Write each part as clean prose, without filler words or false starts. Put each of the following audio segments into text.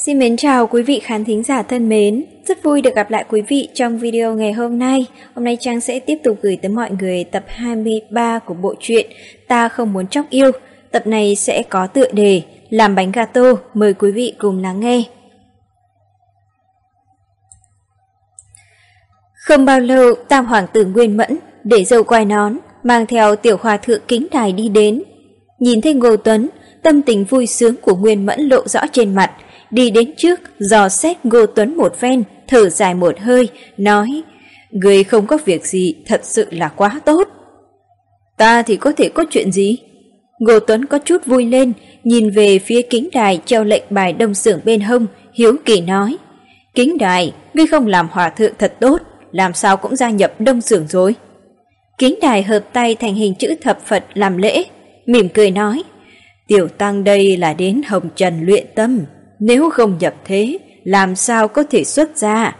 Xin mến chào quý vị khán thính giả thân mến, rất vui được gặp lại quý vị trong video ngày hôm nay. Hôm nay Trang sẽ tiếp tục gửi tới mọi người tập 23 của bộ truyện Ta Không Muốn Chóc Yêu. Tập này sẽ có tựa đề Làm Bánh Gato, mời quý vị cùng lắng nghe. Không bao lâu, Tam Hoàng tử Nguyên Mẫn để dâu quai nón, mang theo tiểu hòa thượng Kính Đài đi đến. Nhìn thấy Ngô Tuấn, tâm tình vui sướng của Nguyên Mẫn lộ rõ trên mặt, đi đến trước, dò xét Ngô Tuấn một phen, thở dài một hơi, nói: "Người không có việc gì, thật sự là quá tốt." "Ta thì có thể có chuyện gì?" Ngô Tuấn có chút vui lên, nhìn về phía Kính Đài treo lệnh bài đông xưởng bên hông, hiếu kỳ nói: "Kính Đài, ngươi không làm hòa thượng thật tốt, làm sao cũng gia nhập đông xưởng rồi?" Kính Đài hợp tay thành hình chữ thập Phật làm lễ, mỉm cười nói: "Tiểu tăng đây là đến hồng trần luyện tâm, nếu không nhập thế, làm sao có thể xuất gia?"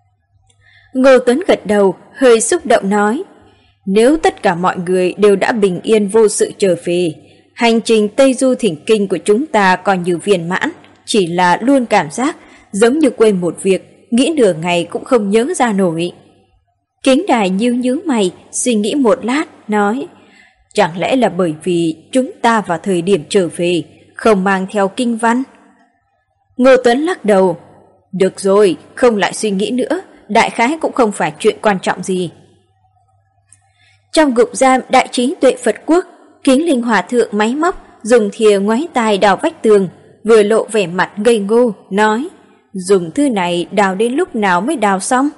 Ngô Tuấn gật đầu, hơi xúc động nói: "Nếu tất cả mọi người đều đã bình yên vô sự trở về, hành trình Tây Du Thỉnh Kinh của chúng ta còn như viên mãn, chỉ là luôn cảm giác giống như quên một việc, nghĩ nửa ngày cũng không nhớ ra nổi." Kính Đài nhíu mày, suy nghĩ một lát, nói: "Chẳng lẽ là bởi vì chúng ta vào thời điểm trở về không mang theo kinh văn?" Ngô Tuấn lắc đầu: "Được rồi, không lại suy nghĩ nữa, đại khái cũng không phải chuyện quan trọng gì." Trong ngục giam Đại Trí Tuệ Phật Quốc, Kính Linh Hòa thượng máy móc dùng thìa ngoáy tai đào vách tường, vừa lộ vẻ mặt ngây ngô, nói: "Dùng thứ này đào đến lúc nào mới đào xong?"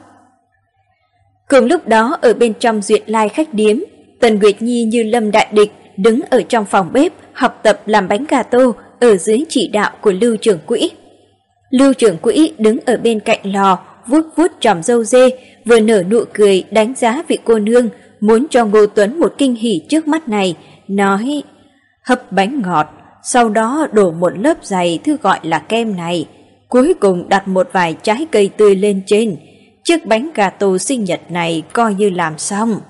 Cùng lúc đó ở bên trong Duyệt Lai khách điếm, Tần Nguyệt Nhi như lâm đại địch đứng ở trong phòng bếp học tập làm bánh gato ở dưới chỉ đạo của Lưu trưởng quỹ. Lưu trưởng quỹ đứng ở bên cạnh lò, vuốt vuốt chòm râu dê, vừa nở nụ cười đánh giá vị cô nương, muốn cho Ngô Tuấn một kinh hỉ trước mắt này, nói: "Hấp bánh ngọt, sau đó đổ một lớp dày thứ gọi là kem này, cuối cùng đặt một vài trái cây tươi lên trên. Chiếc bánh gato sinh nhật này coi như làm xong."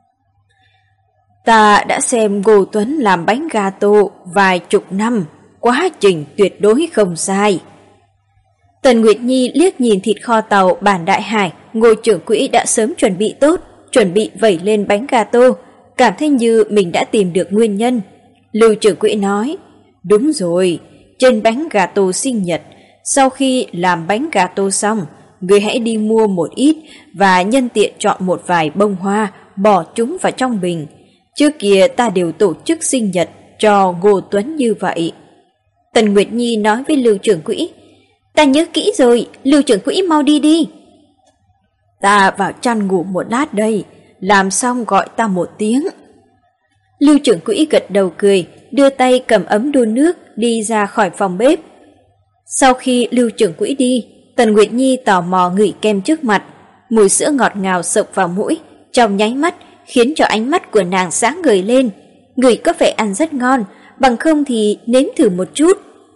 Ta đã xem Ngô Tuấn làm bánh gato vài chục năm, quá trình tuyệt đối không sai. Tần Nguyệt Nhi liếc nhìn thịt kho tàu bản Đại Hải, Ngô trưởng quỹ đã sớm chuẩn bị tốt, chuẩn bị vẩy lên bánh gato, cảm thấy như mình đã tìm được nguyên nhân. Lưu trưởng quỹ nói: "Đúng rồi, trên bánh gato sinh nhật, sau khi làm bánh gato xong, người hãy đi mua một ít và nhân tiện chọn một vài bông hoa, bỏ chúng vào trong bình. Trước kia ta đều tổ chức sinh nhật cho Ngô Tuấn như vậy." Tần Nguyệt Nhi nói với Lưu trưởng quỹ: "Ta nhớ kỹ rồi, Lưu trưởng quỹ mau đi đi." "Ta vào chăn ngủ một lát đây, làm xong gọi ta một tiếng." Lưu trưởng quỹ gật đầu cười, đưa tay cầm ấm đun nước đi ra khỏi phòng bếp. Sau khi Lưu trưởng quỹ đi, Tần Nguyệt Nhi tò mò ngửi kem trước mặt, mùi sữa ngọt ngào sộc vào mũi, trong nháy mắt khiến cho ánh mắt của nàng sáng ngời lên. Ngửi có vẻ ăn rất ngon, bằng không thì nếm thử một chút.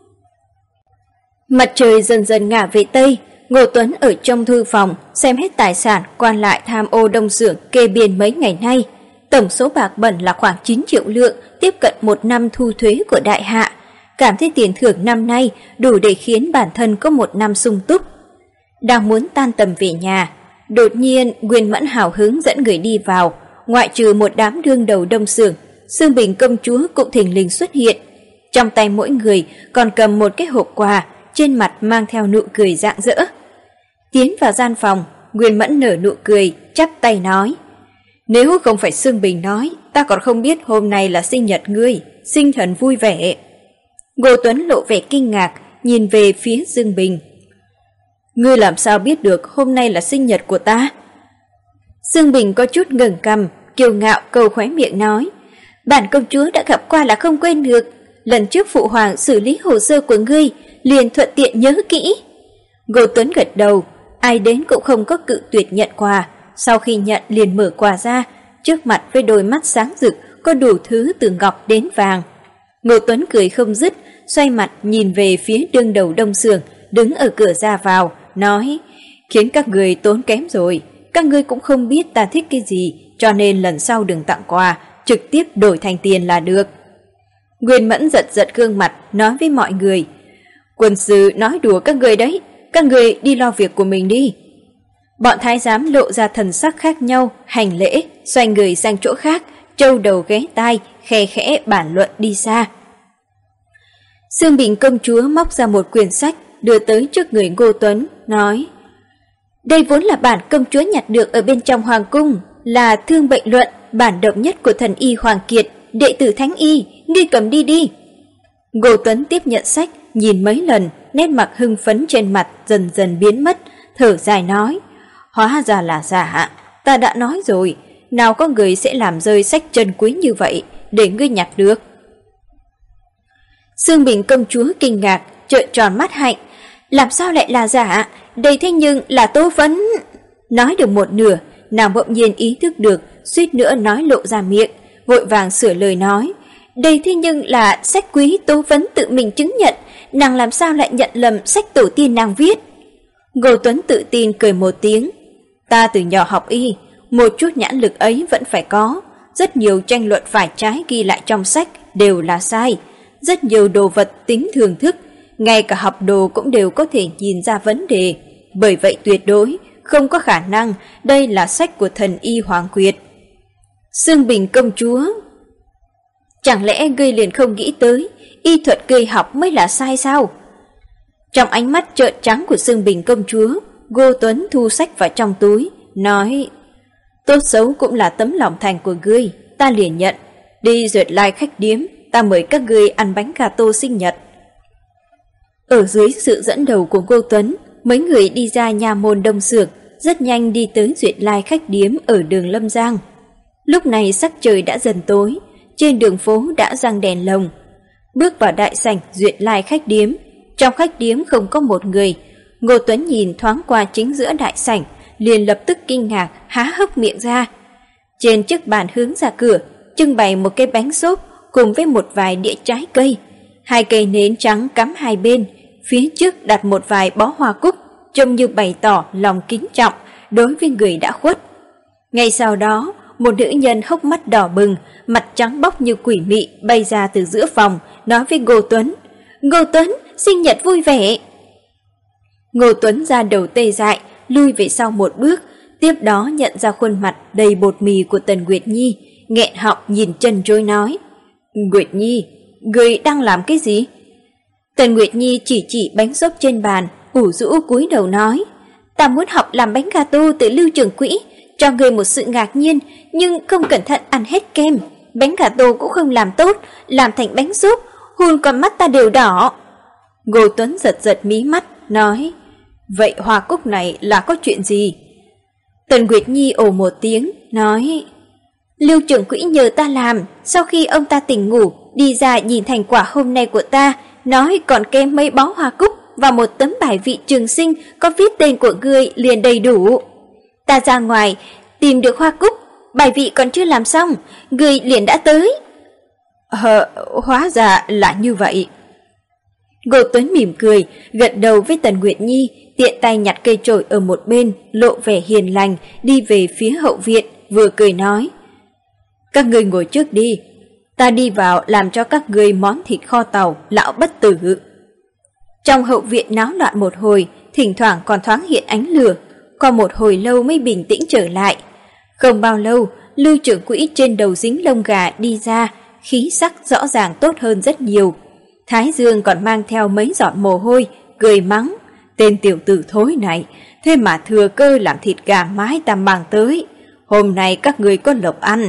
Mặt trời dần dần ngả về Tây, Ngô Tuấn ở trong thư phòng xem hết tài sản quan lại tham ô đông xưởng kê biên mấy ngày nay. Tổng số bạc bẩn là khoảng 9 triệu lượng, tiếp cận một năm thu thuế của đại hạ. Cảm thấy tiền thưởng năm nay đủ để khiến bản thân có một năm sung túc. Đang muốn tan tầm về nhà, đột nhiên Nguyên Mẫn hào hứng dẫn người đi vào. Ngoại trừ một đám đương đầu đông xưởng, Sương Bình công chúa cũng thình lình xuất hiện. Trong tay mỗi người còn cầm một cái hộp quà, trên mặt mang theo nụ cười rạng rỡ. Tiến vào gian phòng, Nguyên Mẫn nở nụ cười, chắp tay nói: "Nếu không phải Sương Bình nói, ta còn không biết hôm nay là sinh nhật ngươi, sinh thần vui vẻ." Ngô Tuấn lộ vẻ kinh ngạc, nhìn về phía Sương Bình: "Ngươi làm sao biết được hôm nay là sinh nhật của ta?" Sương Bình có chút ngẩng cằm, kiêu ngạo câu khóe miệng nói: "Bản công chúa đã gặp qua là không quên được, lần trước phụ hoàng xử lý hồ sơ của ngươi, liền thuận tiện nhớ kỹ." Ngô Tuấn gật đầu, ai đến cũng không có cự tuyệt nhận quà, sau khi nhận liền mở quà ra, trước mặt với đôi mắt sáng rực có đủ thứ từ ngọc đến vàng. Ngô Tuấn cười không dứt, xoay mặt nhìn về phía đương đầu đông xưởng đứng ở cửa ra vào, nói: "Khiến các người tốn kém rồi, các ngươi cũng không biết ta thích cái gì, cho nên lần sau đừng tặng quà, trực tiếp đổi thành tiền là được." Nguyên Mẫn giật giật gương mặt, nói với mọi người: Quân sư nói đùa các người đấy, các người đi lo việc của mình đi. Bọn thái giám lộ ra thần sắc khác nhau, hành lễ, xoay người sang chỗ khác, trâu đầu ghé tai, khe khẽ bàn luận đi xa. Sương Bình công chúa móc ra một quyển sách, đưa tới trước người Ngô Tuấn, nói: đây vốn là bản công chúa nhặt được ở bên trong hoàng cung, là Thương Bệnh Luận, bản độc nhất của thần y Hoàng Kiệt, đệ tử Thánh Y, ngươi cầm đi đi. Ngô Tuấn tiếp nhận sách, nhìn mấy lần, nét mặt hưng phấn trên mặt dần dần biến mất, thở dài nói: hóa ra là giả, ta đã nói rồi, nào có người sẽ làm rơi sách trân quý như vậy để ngươi nhặt được. Sương Bình công chúa kinh ngạc, trợn tròn mắt hạnh, làm sao lại là giả, đây thế nhưng là Tố Phấn. Nói được một nửa, nàng bỗng nhiên ý thức được, suýt nữa nói lộ ra miệng, vội vàng sửa lời nói: đây thế nhưng là sách quý Tố Phấn tự mình chứng nhận, nàng làm sao lại nhận lầm sách tổ tiên nàng viết. Ngô Tuấn tự tin cười một tiếng: ta từ nhỏ học y, một chút nhãn lực ấy vẫn phải có, rất nhiều tranh luận phải trái ghi lại trong sách đều là sai, rất nhiều đồ vật tính thường thức, ngay cả học đồ cũng đều có thể nhìn ra vấn đề, bởi vậy tuyệt đối không có khả năng đây là sách của thần y Hoàng Kiệt. Sương Bình công chúa, chẳng lẽ ngươi liền không nghĩ tới y thuật ngươi học mới là sai sao? Trong ánh mắt trợn trắng của Sương Bình công chúa, Ngô Tuấn thu sách vào trong túi, nói: tốt xấu cũng là tấm lòng thành của ngươi, ta liền nhận. Đi Duyệt Lai khách điếm, ta mời các ngươi ăn bánh gà tô sinh nhật. Ở dưới sự dẫn đầu của Ngô Tuấn, mấy người đi ra nhà môn Đông Xưởng, rất nhanh đi tới Duyệt Lai khách điếm ở đường Lâm Giang. Lúc này sắc trời đã dần tối, trên đường phố đã răng đèn lồng. Bước vào đại sảnh Duyệt Lai khách điếm, trong khách điếm không có một người. Ngô Tuấn nhìn thoáng qua chính giữa đại sảnh, liền lập tức kinh ngạc, há hốc miệng ra. Trên chiếc bàn hướng ra cửa, trưng bày một cái bánh xốp cùng với một vài đĩa trái cây. 2 cây nến trắng cắm hai bên, phía trước đặt một vài bó hoa cúc, trông như bày tỏ lòng kính trọng đối với người đã khuất. Ngay sau đó, một nữ nhân hốc mắt đỏ bừng, mặt trắng bóc như quỷ mị bay ra từ giữa phòng, nói với Ngô Tuấn: Ngô Tuấn, sinh nhật vui vẻ. Ngô Tuấn ra đầu tê dại, lui về sau một bước, tiếp đó nhận ra khuôn mặt đầy bột mì của Tần Nguyệt Nhi, nghẹn họng nhìn chân trối nói: Nguyệt Nhi, người đang làm cái gì? Tần Nguyệt Nhi chỉ bánh xốp trên bàn, ủ rũ cúi đầu nói: ta muốn học làm bánh gà tô từ Lưu trưởng quỹ, cho người một sự ngạc nhiên, nhưng không cẩn thận ăn hết kem, bánh gà tô cũng không làm tốt, làm thành bánh xốp, hôn con mắt ta đều đỏ. Ngô Tuấn giật giật mí mắt, nói: vậy hoa cúc này là có chuyện gì? Tần Nguyệt Nhi ồ một tiếng, nói: Lưu trưởng quỹ nhờ ta làm, sau khi ông ta tỉnh ngủ, đi ra nhìn thành quả hôm nay của ta, nói còn kém mấy bó hoa cúc và một tấm bài vị trường sinh có viết tên của ngươi liền đầy đủ. Ta ra ngoài, tìm được hoa cúc, bài vị còn chưa làm xong, ngươi liền đã tới. Hóa ra là như vậy. Ngô Tuấn mỉm cười, gật đầu với Tần Nguyệt Nhi, tiện tay nhặt cây chổi ở một bên, lộ vẻ hiền lành, đi về phía hậu viện, vừa cười nói: các ngươi ngồi trước đi, ta đi vào làm cho các ngươi món thịt kho tàu lão bất tử. Trong hậu viện náo loạn một hồi, thỉnh thoảng còn thoáng hiện ánh lửa, qua một hồi lâu mới bình tĩnh trở lại. Không bao lâu, Lưu trưởng quỹ trên đầu dính lông gà đi ra, khí sắc rõ ràng tốt hơn rất nhiều. Thái dương còn mang theo mấy giọt mồ hôi, cười mắng: tên tiểu tử thối này, thế mà thừa cơ làm thịt gà mái ta mang tới, hôm nay các người có lộc ăn.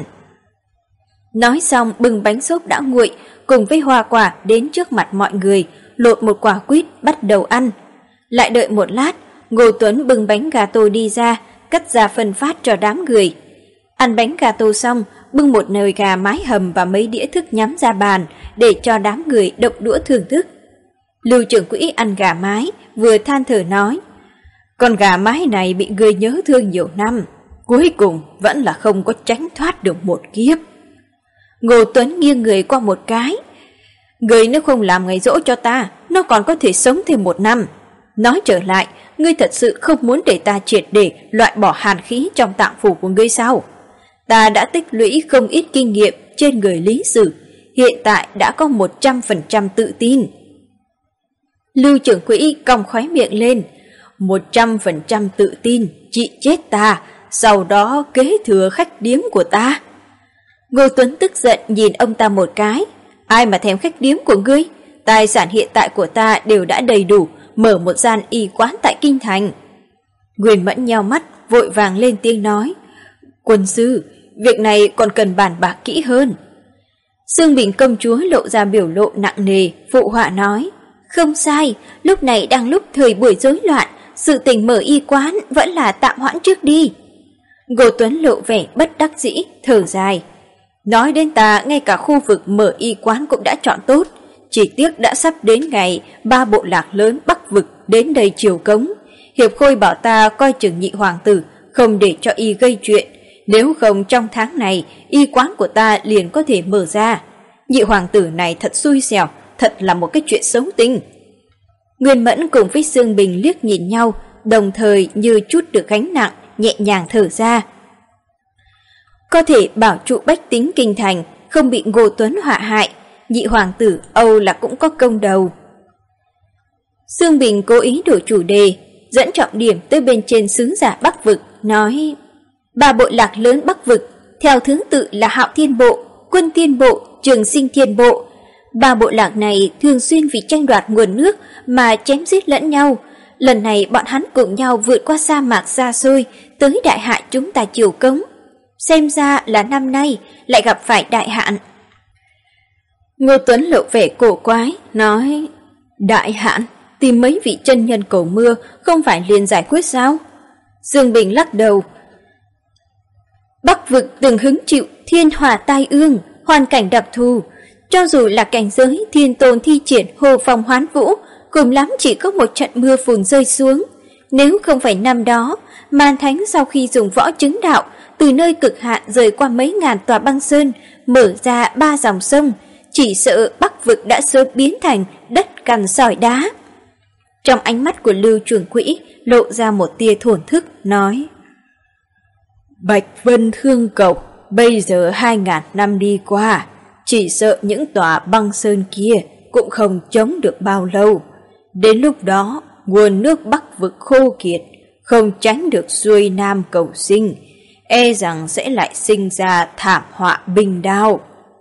Nói xong bưng bánh xốp đã nguội cùng với hoa quả đến trước mặt mọi người, lột một quả quýt bắt đầu ăn. Lại đợi một lát, Ngô Tuấn bưng bánh gà tô đi ra, cắt ra phân phát cho đám người. Ăn bánh gà tô xong, bưng một nồi gà mái hầm và mấy đĩa thức nhắm ra bàn để cho đám người động đũa thưởng thức. Lưu trưởng quỹ ăn gà mái, vừa than thở nói: con gà mái này bị người nhớ thương nhiều năm, cuối cùng vẫn là không có tránh thoát được một kiếp. Ngô Tuấn nghiêng người qua một cái: người nếu không làm ngày giỗ cho ta, nó còn có thể sống thêm 1 năm. Nói trở lại, ngươi thật sự không muốn để ta triệt để loại bỏ hàn khí trong tạng phủ của ngươi sao? Ta đã tích lũy không ít kinh nghiệm trên người lý sử, hiện tại đã có 100% tự tin. Lưu trưởng quỹ cong khóe miệng lên. 100% tự tin, chị chết ta, sau đó kế thừa khách điếm của ta. Ngô Tuấn tức giận nhìn ông ta một cái. Ai mà thèm khách điếm của ngươi? Tài sản hiện tại của ta đều đã đầy đủ, mở một gian y quán tại Kinh Thành. Nguyên Mẫn nheo mắt, vội vàng lên tiếng nói. Quân sư, việc này còn cần bàn bạc kỹ hơn. Sương Bình công chúa lộ ra biểu lộ nặng nề, phụ họa nói. Không sai, lúc này đang lúc thời buổi rối loạn, sự tình mở y quán vẫn là tạm hoãn trước đi. Ngô Tuấn lộ vẻ bất đắc dĩ, thở dài. Nói đến ta, ngay cả khu vực mở y quán cũng đã chọn tốt. Chỉ tiếc đã sắp đến ngày 3 bộ lạc lớn Bắc vực đến đây triều cống. Hiệp Khôi bảo ta coi chừng nhị hoàng tử, không để cho y gây chuyện. Nếu không trong tháng này, y quán của ta liền có thể mở ra. Nhị hoàng tử này thật xui xẻo, thật là một cái chuyện xấu tính. Nguyên Mẫn cùng với Sương Bình liếc nhìn nhau, đồng thời như chút được gánh nặng, nhẹ nhàng thở ra. Có thể bảo trụ bách tính Kinh Thành, không bị Ngô Tuấn họa hại, nhị hoàng tử Âu là cũng có công đầu. Sương Bình cố ý đổi chủ đề, dẫn trọng điểm tới bên trên xứ giả Bắc vực, nói 3 bộ lạc lớn Bắc vực, theo thứ tự là Hạo Thiên Bộ, Quân Thiên Bộ, Trường Sinh Thiên Bộ. 3 bộ lạc này thường xuyên vì tranh đoạt nguồn nước mà chém giết lẫn nhau. Lần này bọn hắn cùng nhau vượt qua sa mạc xa xôi, tới đại hạn chúng ta triều cống. Xem ra là năm nay lại gặp phải đại hạn. Ngô Tuấn lộ vẻ cổ quái, nói đại hạn, tìm mấy vị chân nhân cầu mưa không phải liền giải quyết sao? Dương Bình lắc đầu. Bắc vực từng hứng chịu thiên hỏa tai ương, hoàn cảnh đặc thù. Cho dù là cảnh giới thiên tôn thi triển hồ phong hoán vũ, cùng lắm chỉ có một trận mưa phùn rơi xuống. Nếu không phải năm đó, Man Thánh sau khi dùng võ chứng đạo, từ nơi cực hạn rời qua mấy ngàn tòa băng sơn, mở ra 3 dòng sông, chỉ sợ Bắc vực đã sớm biến thành đất cằn sỏi đá. Trong ánh mắt của Lưu trưởng quỹ lộ ra một tia thổn thức, nói: Bạch Vân Thương Cầu, bây giờ 2000 năm đi qua, chỉ sợ những tòa băng sơn kia cũng không chống được bao lâu. Đến lúc đó, nguồn nước Bắc vực khô kiệt, không tránh được xuôi nam cầu sinh, e rằng sẽ lại sinh ra thảm họa binh đao.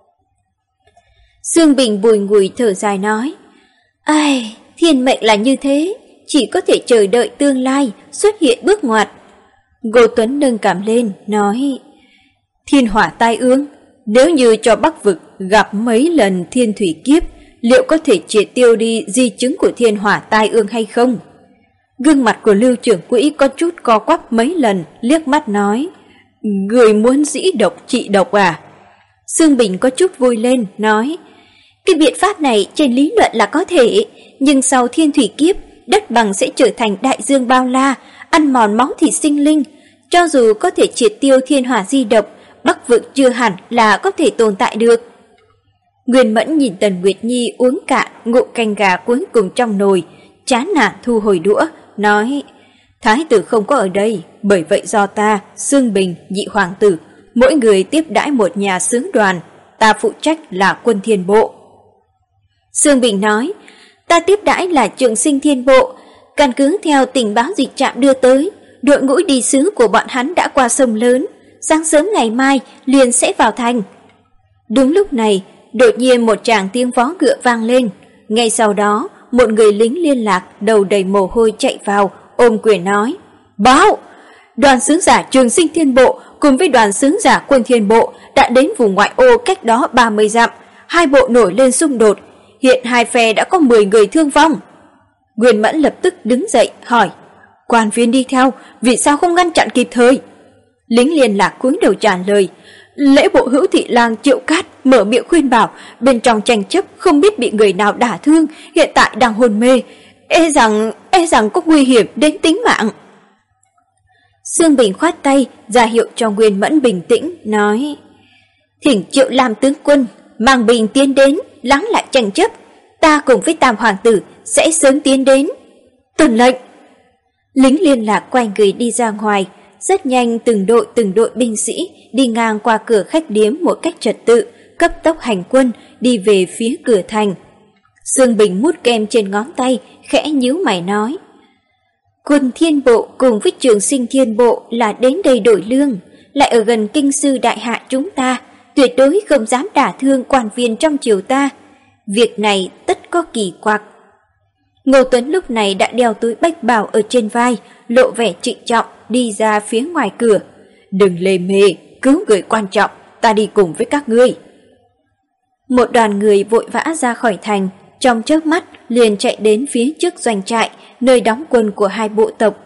Dương Bình bùi ngùi thở dài nói: Ai, thiên mệnh là như thế, chỉ có thể chờ đợi tương lai xuất hiện bước ngoặt. Ngô Tuấn nâng cảm lên, nói: Thiên hỏa tai ương, nếu như cho Bắc vực gặp mấy lần thiên thủy kiếp, liệu có thể triệt tiêu đi di chứng của thiên hỏa tai ương hay không? Gương mặt của Lưu trưởng quỹ có chút co quắp mấy lần, liếc mắt nói: Người muốn dĩ độc trị độc à? Dương Bình có chút vui lên, nói: Cái biện pháp này trên lý luận là có thể, nhưng sau thiên thủy kiếp, đất bằng sẽ trở thành đại dương bao la, ăn mòn máu thịt sinh linh. Cho dù có thể triệt tiêu thiên hỏa di độc, Bắc vực chưa hẳn là có thể tồn tại được. Nguyên Mẫn nhìn Tần Nguyệt Nhi uống cạn ngụm canh gà cuối cùng trong nồi, chán nản thu hồi đũa, nói: Thái tử không có ở đây, bởi vậy do ta, Sương Bình, nhị hoàng tử, mỗi người tiếp đãi một nhà xướng đoàn, ta phụ trách là Quân Thiên Bộ. Sương Bình nói: Ta tiếp đãi là Trường Sinh Thiên Bộ, căn cứ theo tình báo dịch trạm đưa tới, đội ngũ đi sứ của bọn hắn đã qua sông lớn, sáng sớm ngày mai liền sẽ vào thành. Đúng lúc này, đột nhiên một tràng tiếng vó ngựa vang lên. Ngay sau đó, một người lính liên lạc đầu đầy mồ hôi chạy vào, ôm quyền nói: Báo! Đoàn sứ giả Trường Sinh Thiên Bộ cùng với đoàn sứ giả Quân Thiên Bộ đã đến vùng ngoại ô cách đó 30 dặm. Hai bộ nổi lên xung đột, hiện hai phe đã có 10 người thương vong. Nguyên Mẫn lập tức đứng dậy hỏi: Quan viên đi theo, vì sao không ngăn chặn kịp thời? Lính liên lạc cúi đầu trả lời: Lễ bộ hữu thị lang Triệu Cát mở miệng khuyên bảo, bên trong tranh chấp không biết bị người nào đả thương, hiện tại đang hôn mê, e rằng có nguy hiểm đến tính mạng. Sương Bình khoát tay ra hiệu cho Nguyên Mẫn bình tĩnh, nói: Thỉnh Triệu làm tướng quân mang binh tiến đến, lắng lại tranh chấp, ta cùng với Tam hoàng tử sẽ sớm tiến đến. Tuân lệnh. Lính liên lạc quay người đi ra ngoài. Rất nhanh từng đội binh sĩ đi ngang qua cửa khách điếm một cách trật tự, cấp tốc hành quân đi về phía cửa thành. Dương Bình mút kem trên ngón tay, khẽ nhíu mày nói: Quân Thiên Bộ cùng với Trường Sinh Thiên Bộ là đến đây đổi lương, lại ở gần kinh sư đại hạ chúng ta, tuyệt đối không dám đả thương quan viên trong triều ta. Việc này tất có kỳ quặc. Ngô Tuấn lúc này đã đeo túi bách bào ở trên vai, lộ vẻ trịnh trọng đi ra phía ngoài cửa. Đừng lề mề, cứu người quan trọng, ta đi cùng với các ngươi. Một đoàn người vội vã ra khỏi thành, trong chớp mắt liền chạy đến phía trước doanh trại, nơi đóng quân của hai bộ tộc.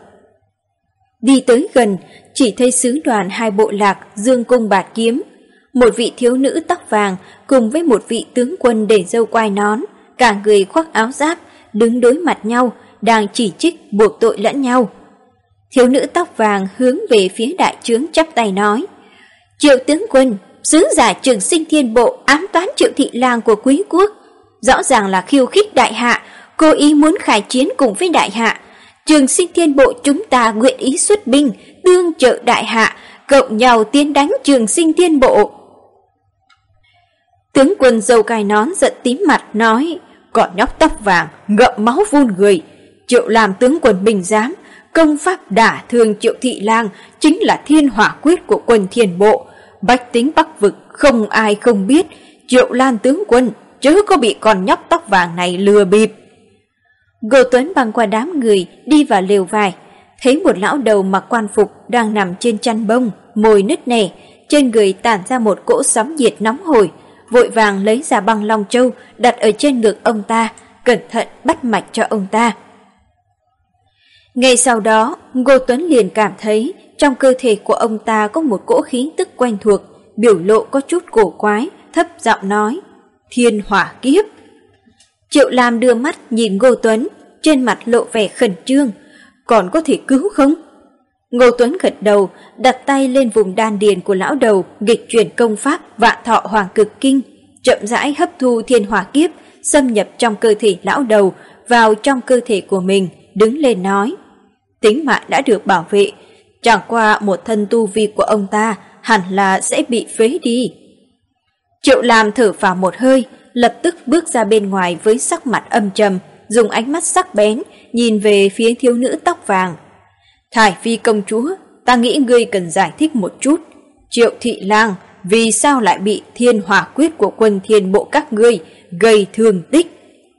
Đi tới gần, chỉ thấy sứ đoàn hai bộ lạc dương cung bạt kiếm. Một vị thiếu nữ tóc vàng cùng với một vị tướng quân để râu quai nón, cả người khoác áo giáp, đứng đối mặt nhau, đang chỉ trích buộc tội lẫn nhau. Thiếu nữ tóc vàng hướng về phía đại trướng chắp tay nói: Triệu tướng quân, sứ giả Trường Sinh Thiên Bộ ám toán Triệu thị lang của quý quốc, rõ ràng là khiêu khích đại hạ, cố ý muốn khai chiến cùng với đại hạ. Trường Sinh Thiên Bộ chúng ta nguyện ý xuất binh tương trợ đại hạ, cộng nhau tiến đánh Trường Sinh Thiên Bộ. Tướng quân râu cài nón giận tím mặt nói: Còn nhóc tóc vàng ngậm máu phun người, Triệu làm tướng quân bình giám, công pháp đả thương Triệu thị lang chính là thiên hỏa quyết của quân Thiên Bộ. Bách tính Bắc vực không ai không biết, Triệu Lan tướng quân chớ có bị con nhóc tóc vàng này lừa bịp. Ngô Tuấn băng qua đám người đi vào lều vải, thấy một lão đầu mặc quan phục đang nằm trên chăn bông, môi nứt nẻ, trên người tản ra một cỗ sóng nhiệt nóng hổi, vội vàng lấy ra băng long châu đặt ở trên ngực ông ta, cẩn thận bắt mạch cho ông ta. Ngay sau đó, Ngô Tuấn liền cảm thấy trong cơ thể của ông ta có một cỗ khí tức quen thuộc, biểu lộ có chút cổ quái, thấp giọng nói: Thiên hỏa kiếp. Triệu Lam đưa mắt nhìn Ngô Tuấn, trên mặt lộ vẻ khẩn trương: Còn có thể cứu không? Ngô Tuấn gật đầu, đặt tay lên vùng đan điền của lão đầu, nghịch chuyển công pháp Vạn Thọ Hoàng Cực Kinh, chậm rãi hấp thu thiên hỏa kiếp, xâm nhập trong cơ thể lão đầu, vào trong cơ thể của mình, đứng lên nói: Tính mạng đã được bảo vệ, chẳng qua một thân tu vi của ông ta hẳn là sẽ bị phế đi. Triệu Lam thở phào một hơi, lập tức bước ra bên ngoài với sắc mặt âm trầm, dùng ánh mắt sắc bén nhìn về phía thiếu nữ tóc vàng. Thải Phi công chúa, ta nghĩ ngươi cần giải thích một chút. Triệu thị lang vì sao lại bị thiên hỏa quyết của quân Thiên Bộ các ngươi gây thương tích?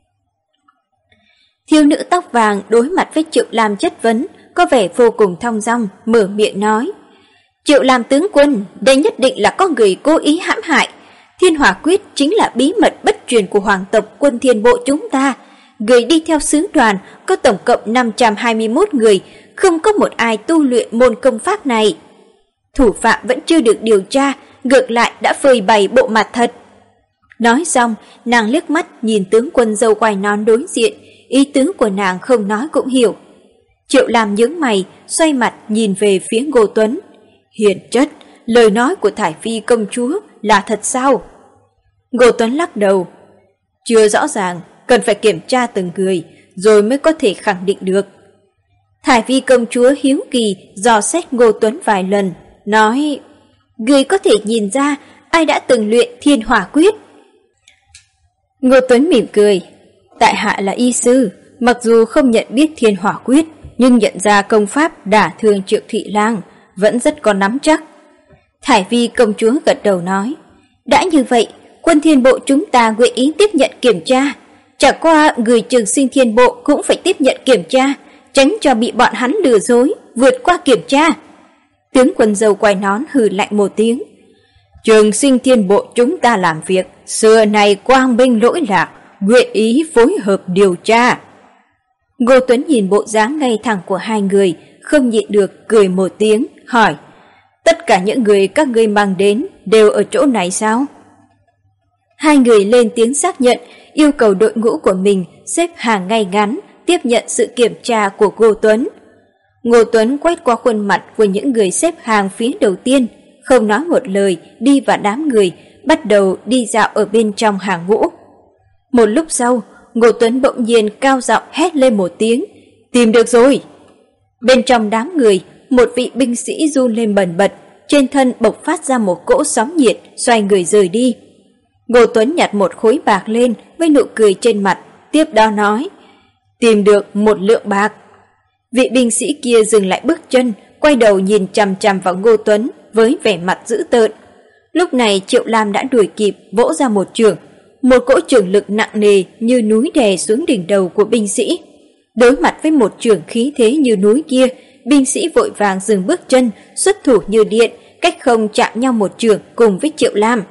Thiếu nữ tóc vàng đối mặt với Triệu Lam chất vấn, có vẻ vô cùng thong dong, mở miệng nói: Triệu Lam tướng quân, đây nhất định là có người cố ý hãm hại. Thiên hỏa quyết chính là bí mật bất truyền của hoàng tộc quân Thiên Bộ chúng ta. Người đi theo sứ đoàn có tổng cộng 521 người, không có một ai tu luyện môn công pháp này. Thủ phạm vẫn chưa được điều tra, ngược lại đã phơi bày bộ mặt thật. Nói xong, nàng liếc mắt nhìn tướng quân râu quai nón đối diện, ý tứ của nàng không nói cũng hiểu. Triệu Lam nhướng mày, xoay mặt nhìn về phía Ngô Tuấn. Hiền chất, lời nói của Thải Phi công chúa là thật sao? Ngô Tuấn lắc đầu. Chưa rõ ràng, cần phải kiểm tra từng người, rồi mới có thể khẳng định được. Thải Phi công chúa hiếu kỳ dò xét Ngô Tuấn vài lần, nói: Người có thể nhìn ra ai đã từng luyện thiên hỏa quyết? Ngô Tuấn mỉm cười. Tại hạ là y sư, mặc dù không nhận biết thiên hỏa quyết, nhưng nhận ra công pháp đả thương Triệu thị lang vẫn rất có nắm chắc. Thải Phi công chúa gật đầu nói: Đã như vậy, quân Thiên Bộ chúng ta nguyện ý tiếp nhận kiểm tra. Chẳng qua người Trường Sinh Thiên Bộ cũng phải tiếp nhận kiểm tra, tránh cho bị bọn hắn lừa dối, vượt qua kiểm tra. Tướng quân râu quai nón hừ lạnh một tiếng. Trường Sinh Thiên Bộ chúng ta làm việc, xưa này quang minh lỗi lạc, nguyện ý phối hợp điều tra. Ngô Tuấn nhìn bộ dáng ngay thẳng của hai người, không nhịn được cười một tiếng, hỏi: Tất cả những người các ngươi mang đến đều ở chỗ này sao? Hai người lên tiếng xác nhận, yêu cầu đội ngũ của mình xếp hàng ngay ngắn, tiếp nhận sự kiểm tra của Ngô Tuấn. Ngô Tuấn quét qua khuôn mặt của những người xếp hàng phía đầu tiên, không nói một lời đi vào đám người, bắt đầu đi dạo ở bên trong hàng ngũ. Một lúc sau, Ngô Tuấn bỗng nhiên cao giọng hét lên một tiếng: Tìm được rồi! Bên trong đám người, một vị binh sĩ run lên bần bật, trên thân bộc phát ra một cỗ sóng nhiệt, xoay người rời đi. Ngô Tuấn nhặt một khối bạc lên với nụ cười trên mặt, tiếp đó nói, tìm được 1 lượng bạc. Vị binh sĩ kia dừng lại bước chân, quay đầu nhìn chằm chằm vào Ngô Tuấn với vẻ mặt dữ tợn. Lúc này Triệu Lam đã đuổi kịp, vỗ ra một chưởng, một cỗ chưởng lực nặng nề như núi đè xuống đỉnh đầu của binh sĩ. Đối mặt với một chưởng khí thế như núi kia, binh sĩ vội vàng dừng bước chân, xuất thủ như điện, cách không chạm nhau một chưởng cùng với Triệu Lam.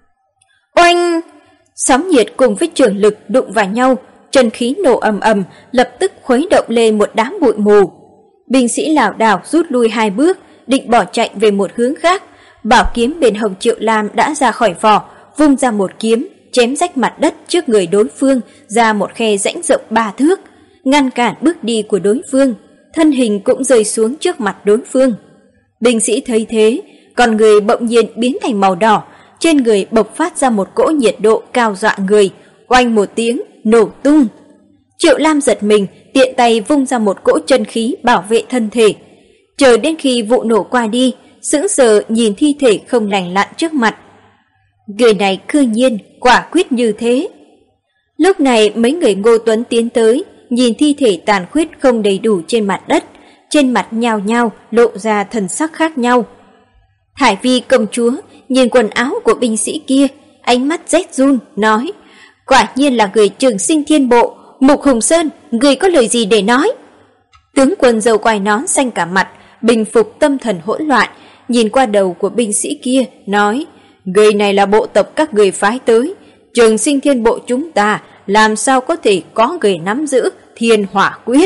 Oanh! Sóng nhiệt cùng với chưởng lực đụng vào nhau, chân khí nổ ầm ầm, lập tức khuấy động lên một đám bụi mù. Binh sĩ lảo đảo rút lui 2 bước, định bỏ chạy về một hướng khác. Bảo kiếm bên hông Triệu Lam đã ra khỏi vỏ, vung ra một kiếm, chém rách mặt đất trước người đối phương ra một khe rãnh rộng 3 thước, ngăn cản bước đi của đối phương, thân hình cũng rơi xuống trước mặt đối phương. Binh sĩ thấy thế, con người bỗng nhiên biến thành màu đỏ, trên người bộc phát ra một cỗ nhiệt độ cao dọa người, oanh một tiếng, nổ tung. Triệu Lam giật mình, tiện tay vung ra một cỗ chân khí bảo vệ thân thể. Chờ đến khi vụ nổ qua đi, sững sờ nhìn thi thể không lành lặn trước mặt. Người này cư nhiên quả quyết như thế. Lúc này mấy người Ngô Tuấn tiến tới, nhìn thi thể tàn khuyết không đầy đủ trên mặt đất, trên mặt nhao nhao lộ ra thần sắc khác nhau. Thải Vi công chúa nhìn quần áo của binh sĩ kia, ánh mắt rét run, nói, quả nhiên là người Trường Sinh Thiên Bộ. Mục Hùng Sơn, người có lời gì để nói? Tướng quân râu quai nón xanh cả mặt, bình phục tâm thần hỗn loạn, nhìn qua đầu của binh sĩ kia, nói, người này là bộ tộc các người phái tới, Trường Sinh Thiên Bộ chúng ta làm sao có thể có người nắm giữ Thiên Hỏa Quyết.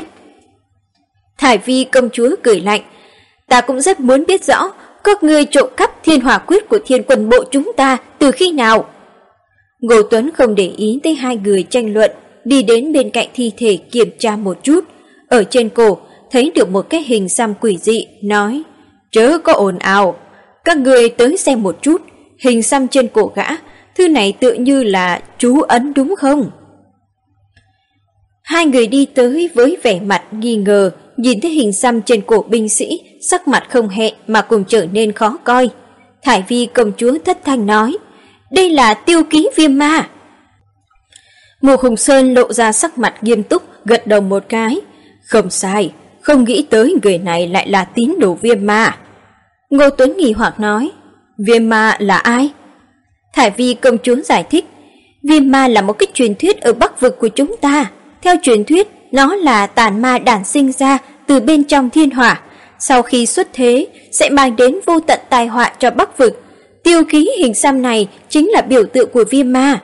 Thải Vi công chúa cười lạnh, ta cũng rất muốn biết rõ các ngươi trộm cắp Thiên Hỏa Quyết của Thiên Quân Bộ chúng ta từ khi nào. Ngô Tuấn không để ý tới hai người tranh luận, đi đến bên cạnh thi thể kiểm tra một chút. Ở trên cổ thấy được một cái hình xăm quỷ dị, nói, chớ có ồn ào, các người tới xem một chút, hình xăm trên cổ gã, thứ này tựa như là chú ấn đúng không? Hai người đi tới với vẻ mặt nghi ngờ, nhìn thấy hình xăm trên cổ binh sĩ, sắc mặt không hẹn mà cùng trở nên khó coi. Thải Vi công chúa thất thanh nói, đây là tiêu ký Viêm Ma. Mục Hùng Sơn lộ ra sắc mặt nghiêm túc, gật đầu một cái, không sai, không nghĩ tới người này lại là tín đồ Viêm Ma. Ngô Tuấn nghi hoặc nói, Viêm Ma là ai? Thải Vi công chúa giải thích, Viêm Ma là một cái truyền thuyết ở Bắc vực của chúng ta. Theo truyền thuyết, nó là tàn ma đản sinh ra từ bên trong thiên hỏa, sau khi xuất thế sẽ mang đến vô tận tai họa cho Bắc vực. Tiêu ký hình xăm này chính là biểu tượng của Viêm Ma.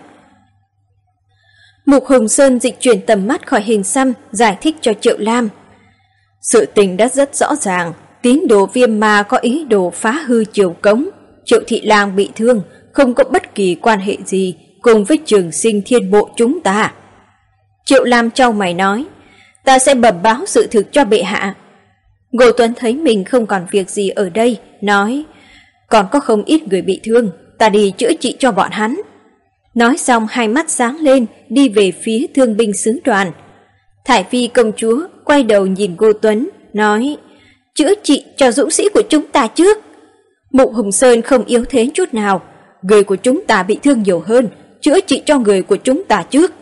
Mục Hùng Sơn dịch chuyển tầm mắt khỏi hình xăm, giải thích cho Triệu Lam. Sự tình đã rất rõ ràng, tín đồ Viêm Ma có ý đồ phá hư triều cống. Triệu thị lang bị thương, không có bất kỳ quan hệ gì cùng với Trường Sinh Thiên Bộ chúng ta. Triệu Lam chau mày nói, ta sẽ bẩm báo sự thực cho bệ hạ. Ngô Tuấn thấy mình không còn việc gì ở đây, nói, còn có không ít người bị thương, ta đi chữa trị cho bọn hắn. Nói xong hai mắt sáng lên, đi về phía thương binh sứ đoàn. Thải Vi công chúa quay đầu nhìn Ngô Tuấn, nói, chữa trị cho dũng sĩ của chúng ta trước. Mục Hùng Sơn không yếu thế chút nào, người của chúng ta bị thương nhiều hơn, chữa trị cho người của chúng ta trước.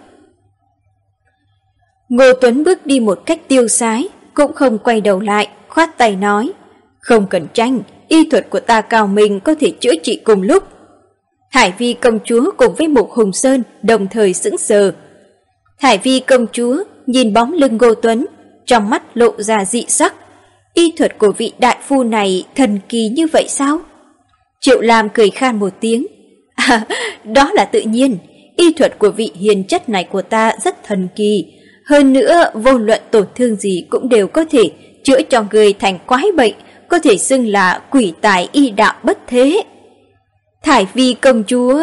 Ngô Tuấn bước đi một cách tiêu sái, cũng không quay đầu lại, khoát tay nói, không cần tranh, y thuật của ta cao minh có thể chữa trị cùng lúc. Thải Vi công chúa cùng với Mục Hùng Sơn đồng thời sững sờ. Thải Vi công chúa nhìn bóng lưng Ngô Tuấn, trong mắt lộ ra dị sắc. Y thuật của vị đại phu này thần kỳ như vậy sao? Triệu Lam cười khan một tiếng. À, đó là tự nhiên, y thuật của vị hiền chất này của ta rất thần kỳ. Hơn nữa, vô luận tổn thương gì cũng đều có thể chữa cho người thành quái bệnh, có thể xưng là quỷ tài y đạo bất thế. Thải Vi công chúa...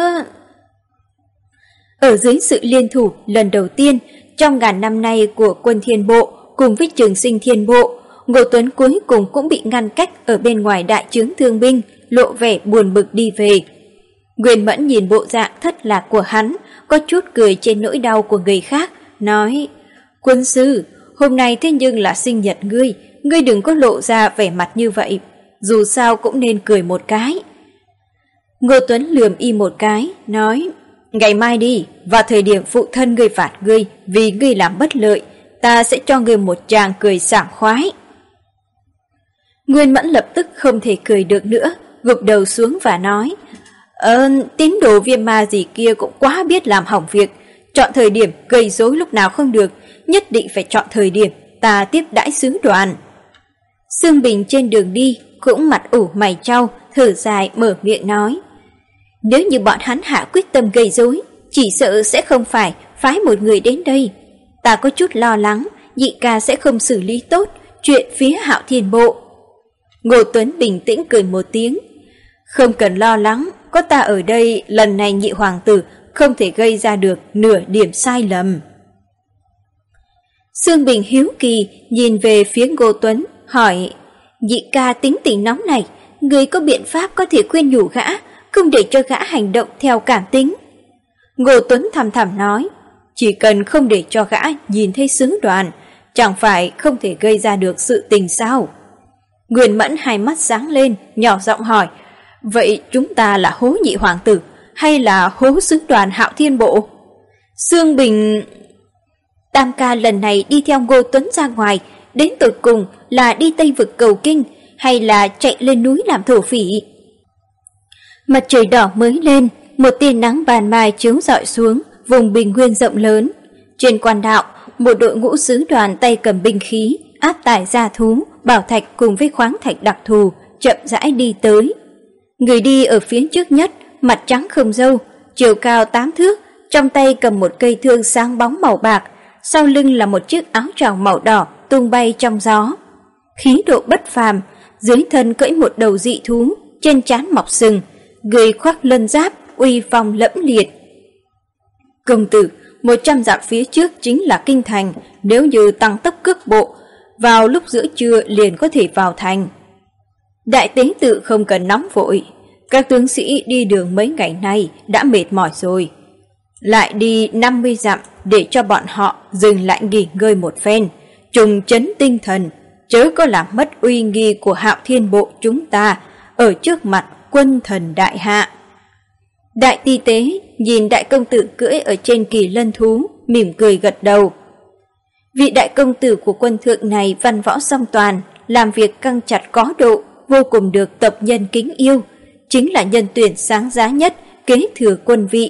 Ở dưới sự liên thủ lần đầu tiên trong ngàn năm nay của quân Thiên Bộ cùng với Trường Sinh Thiên Bộ, Ngô Tuấn cuối cùng cũng bị ngăn cách ở bên ngoài đại trướng thương binh, lộ vẻ buồn bực đi về. Nguyên Mẫn nhìn bộ dạng thất lạc của hắn, có chút cười trên nỗi đau của người khác, nói, quân sư, hôm nay thế nhưng là sinh nhật ngươi đừng có lộ ra vẻ mặt như vậy, dù sao cũng nên cười một cái. Ngô Tuấn lườm y một cái, nói, ngày mai đi, vào thời điểm phụ thân ngươi phạt ngươi vì ngươi làm bất lợi, ta sẽ cho ngươi một tràng cười sảng khoái. Nguyên Mẫn lập tức không thể cười được nữa, gục đầu xuống và nói, tín đồ Viêm Ma gì kia cũng quá biết làm hỏng việc, chọn thời điểm gây rối lúc nào không được, nhất định phải chọn thời điểm ta tiếp đãi sứ đoàn. Sương Bình trên đường đi cũng mặt ủ mày chau, thở dài mở miệng nói, nếu như bọn hắn hạ quyết tâm gây rối, chỉ sợ sẽ không phải phái một người đến đây. Ta có chút lo lắng, nhị ca sẽ không xử lý tốt chuyện phía Hạo Thiên Bộ. Ngô Tuấn bình tĩnh cười một tiếng, không cần lo lắng, có ta ở đây, lần này nhị hoàng tử không thể gây ra được nửa điểm sai lầm. Sương Bình hiếu kỳ nhìn về phía Ngô Tuấn, hỏi, nhị ca tính tình nóng này, người có biện pháp có thể khuyên nhủ gã, không để cho gã hành động theo cảm tính? Ngô Tuấn thầm thầm nói, chỉ cần không để cho gã nhìn thấy sứ đoàn, chẳng phải không thể gây ra được sự tình sao? Nguyên Mẫn hai mắt sáng lên, nhỏ giọng hỏi, vậy chúng ta là hố nhị hoàng tử hay là hố sứ đoàn Hạo Thiên Bộ? Sương Bình... Tam ca lần này đi theo Ngô Tuấn ra ngoài, đến tột cùng là đi Tây Vực cầu kinh hay là chạy lên núi làm thổ phỉ? Mặt trời đỏ mới lên, một tia nắng ban mai chiếu rọi xuống vùng bình nguyên rộng lớn. Trên quan đạo, một đội ngũ sứ đoàn tay cầm binh khí, áp tải gia thú, bảo thạch cùng với khoáng thạch đặc thù chậm rãi đi tới. Người đi ở phía trước nhất, mặt trắng không râu, chiều cao 8 thước, trong tay cầm một cây thương sáng bóng màu bạc, sau lưng là một chiếc áo choàng màu đỏ tung bay trong gió. Khí độ bất phàm, dưới thân cưỡi một đầu dị thú, trên trán mọc sừng, người khoác lân giáp, uy phong lẫm liệt. Công tử, 100 dặm phía trước chính là kinh thành, nếu như tăng tốc cước bộ, vào lúc giữa trưa liền có thể vào thành. Đại tế tự không cần nóng vội, các tướng sĩ đi đường mấy ngày nay đã mệt mỏi rồi. Lại đi 50 dặm để cho bọn họ dừng lại nghỉ ngơi một phen, trùng chấn tinh thần, chớ có làm mất uy nghi của Hạo Thiên Bộ chúng ta ở trước mặt quân thần đại hạ. Đại ti tế nhìn đại công tử cưỡi ở trên kỳ lân thú, mỉm cười gật đầu. Vị đại công tử của quân thượng này văn võ song toàn, làm việc căng chặt có độ, vô cùng được tộc nhân kính yêu, chính là nhân tuyển sáng giá nhất kế thừa quân vị.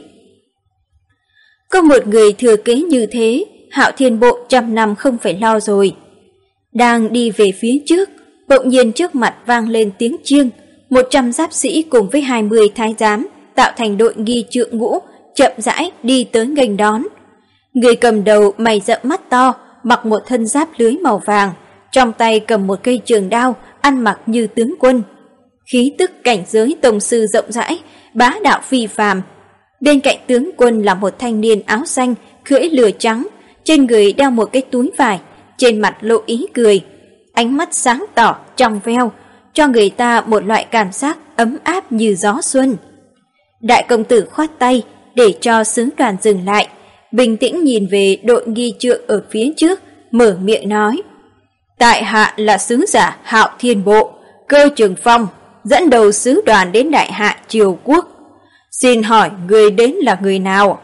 Có một người thừa kế như thế, Hạo Thiên Bộ 100 năm không phải lo rồi. Đang đi về phía trước, bỗng nhiên trước mặt vang lên tiếng chiêng, 100 giáp sĩ cùng với 20 thái giám tạo thành đội nghi trượng ngũ, chậm rãi đi tới nghênh đón. Người cầm đầu mày rậm mắt to, mặc một thân giáp lưới màu vàng, trong tay cầm một cây trường đao, ăn mặc như tướng quân. Khí tức cảnh giới tông sư rộng rãi, bá đạo phi phàm. Bên cạnh tướng quân là một thanh niên áo xanh, cưỡi lừa trắng, trên người đeo một cái túi vải, trên mặt lộ ý cười, ánh mắt sáng tỏ, trong veo, cho người ta một loại cảm giác ấm áp như gió xuân. Đại công tử khoát tay để cho sứ đoàn dừng lại, bình tĩnh nhìn về đội nghi trượng ở phía trước, mở miệng nói, tại hạ là sứ giả Hạo Thiên Bộ, Cơ Trường Phong, dẫn đầu sứ đoàn đến đại hạ Triều Quốc. Xin hỏi người đến là người nào?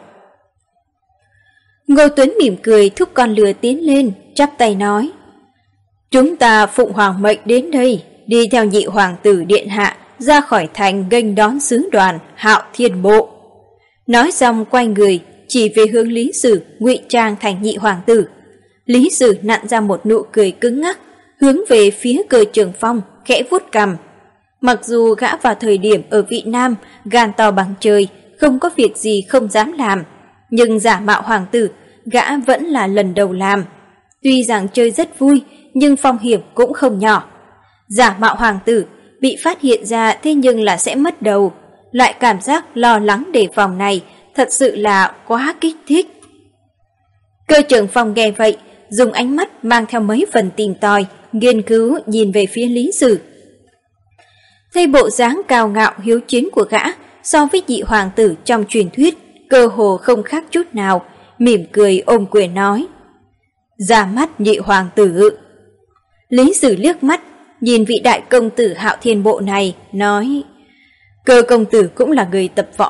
Ngô Tuấn mỉm cười thúc con lừa tiến lên, chắp tay nói, chúng ta phụng hoàng mệnh đến đây, đi theo nhị hoàng tử điện hạ ra khỏi thành nghênh đón sứ đoàn Hạo Thiên Bộ. Nói xong quay người chỉ về hướng Lý Sử ngụy trang thành nhị hoàng tử. Lý Sử nặn ra một nụ cười cứng ngắc, hướng về phía Cơ Trường Phong, khẽ vuốt cằm. Mặc dù gã vào thời điểm ở Vị Nam gan to bằng trời, không có việc gì không dám làm, nhưng giả mạo hoàng tử gã vẫn là lần đầu làm. Tuy rằng chơi rất vui, nhưng phong hiểm cũng không nhỏ. Giả mạo hoàng tử bị phát hiện ra thế nhưng là sẽ mất đầu, loại cảm giác lo lắng đề phòng này thật sự là quá kích thích. Cơ Trường Phong nghe vậy, dùng ánh mắt mang theo mấy phần tìm tòi, nghiên cứu nhìn về phía Lý Sử. Thấy bộ dáng cao ngạo hiếu chiến của gã so với nhị hoàng tử trong truyền thuyết cơ hồ không khác chút nào, mỉm cười ôm quyền nói, ra mắt nhị hoàng tử. Lý Sử liếc mắt nhìn vị đại công tử Hạo Thiên Bộ này, nói, Cơ công tử cũng là người tập võ,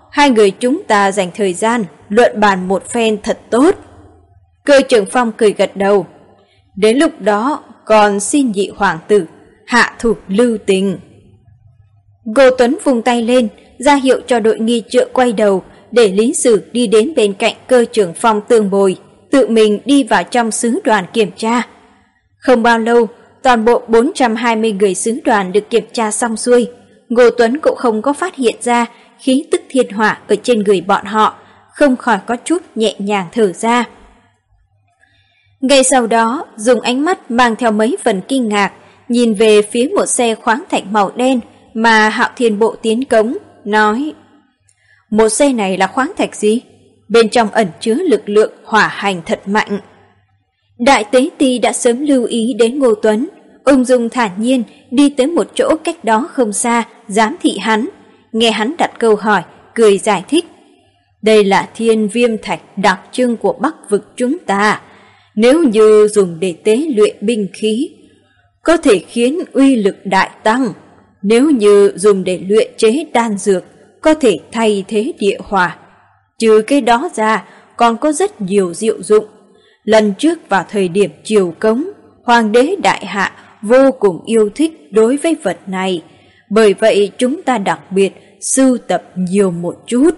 hai người chúng ta dành thời gian luận bàn một phen thật tốt. Cơ Trường Phong cười gật đầu. Đến lúc đó còn xin nhị hoàng tử hạ thủ lưu tình. Ngô Tuấn vung tay lên, ra hiệu cho đội nghi trượng quay đầu, để Lý Sử đi đến bên cạnh Cơ Trường Phong tương bồi, tự mình đi vào trong sứ đoàn kiểm tra. Không bao lâu, toàn bộ 420 người sứ đoàn được kiểm tra xong xuôi. Ngô Tuấn cũng không có phát hiện ra khí tức thiên hỏa ở trên người bọn họ, không khỏi có chút nhẹ nhàng thở ra. Ngay sau đó, dùng ánh mắt mang theo mấy phần kinh ngạc, nhìn về phía một xe khoáng thạch màu đen mà Hạo Thiên Bộ tiến cống, nói: một xe này là khoáng thạch gì? Bên trong ẩn chứa lực lượng hỏa hành thật mạnh. Đại tế ti đã sớm lưu ý đến Ngô Tuấn, ung dung thản nhiên đi tới một chỗ cách đó không xa, giám thị hắn. Nghe hắn đặt câu hỏi, cười giải thích: đây là thiên viêm thạch đặc trưng của Bắc vực chúng ta. Nếu như dùng để tế luyện binh khí, có thể khiến uy lực đại tăng. Nếu như dùng để luyện chế đan dược, có thể thay thế địa hỏa. Trừ cái đó ra, còn có rất nhiều diệu dụng. Lần trước vào thời điểm triều cống, Hoàng đế Đại Hạ vô cùng yêu thích đối với vật này. Bởi vậy chúng ta đặc biệt sưu tập nhiều một chút.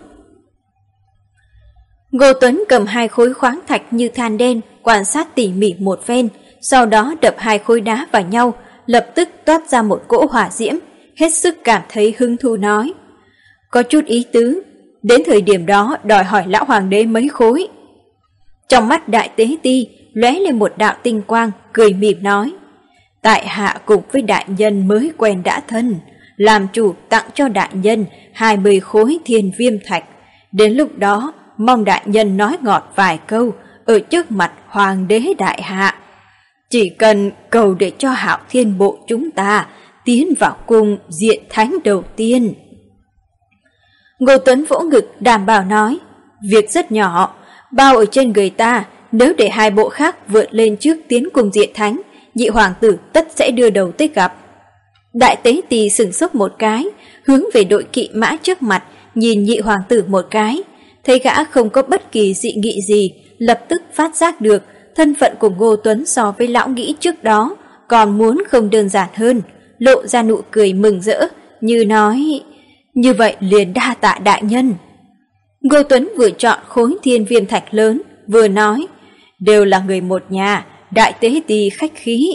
Ngô Tuấn cầm hai khối khoáng thạch như than đen, quan sát tỉ mỉ một phen, sau đó đập hai khối đá vào nhau, lập tức toát ra một cỗ hỏa diễm, hết sức cảm thấy hứng thú nói: có chút ý tứ, đến thời điểm đó đòi hỏi lão hoàng đế mấy khối. Trong mắt đại tế ti lóe lên một đạo tinh quang, cười mỉm nói: tại hạ cùng với đại nhân mới quen đã thân, làm chủ tặng cho đại nhân 20 khối thiên viêm thạch. Đến lúc đó mong đại nhân nói ngọt vài câu ở trước mặt Hoàng đế Đại Hạ. Chỉ cần cầu để cho Hạo Thiên Bộ chúng ta tiến vào cung diện thánh đầu tiên. Ngô Tuấn vỗ ngực đảm bảo nói: việc rất nhỏ, bao ở trên người ta, nếu để hai bộ khác vượt lên trước tiến cung diện thánh, nhị hoàng tử tất sẽ đưa đầu tới gặp. Đại tế tỳ sửng sốt một cái, hướng về đội kỵ mã trước mặt, nhìn nhị hoàng tử một cái, thấy gã không có bất kỳ dị nghị gì, lập tức phát giác được thân phận của Ngô Tuấn so với lão nghĩ trước đó còn muốn không đơn giản hơn, lộ ra nụ cười mừng rỡ, như nói: như vậy liền đa tạ đại nhân. Ngô Tuấn vừa chọn khối thiên viêm thạch lớn, vừa nói: đều là người một nhà, đại tế tỳ khách khí.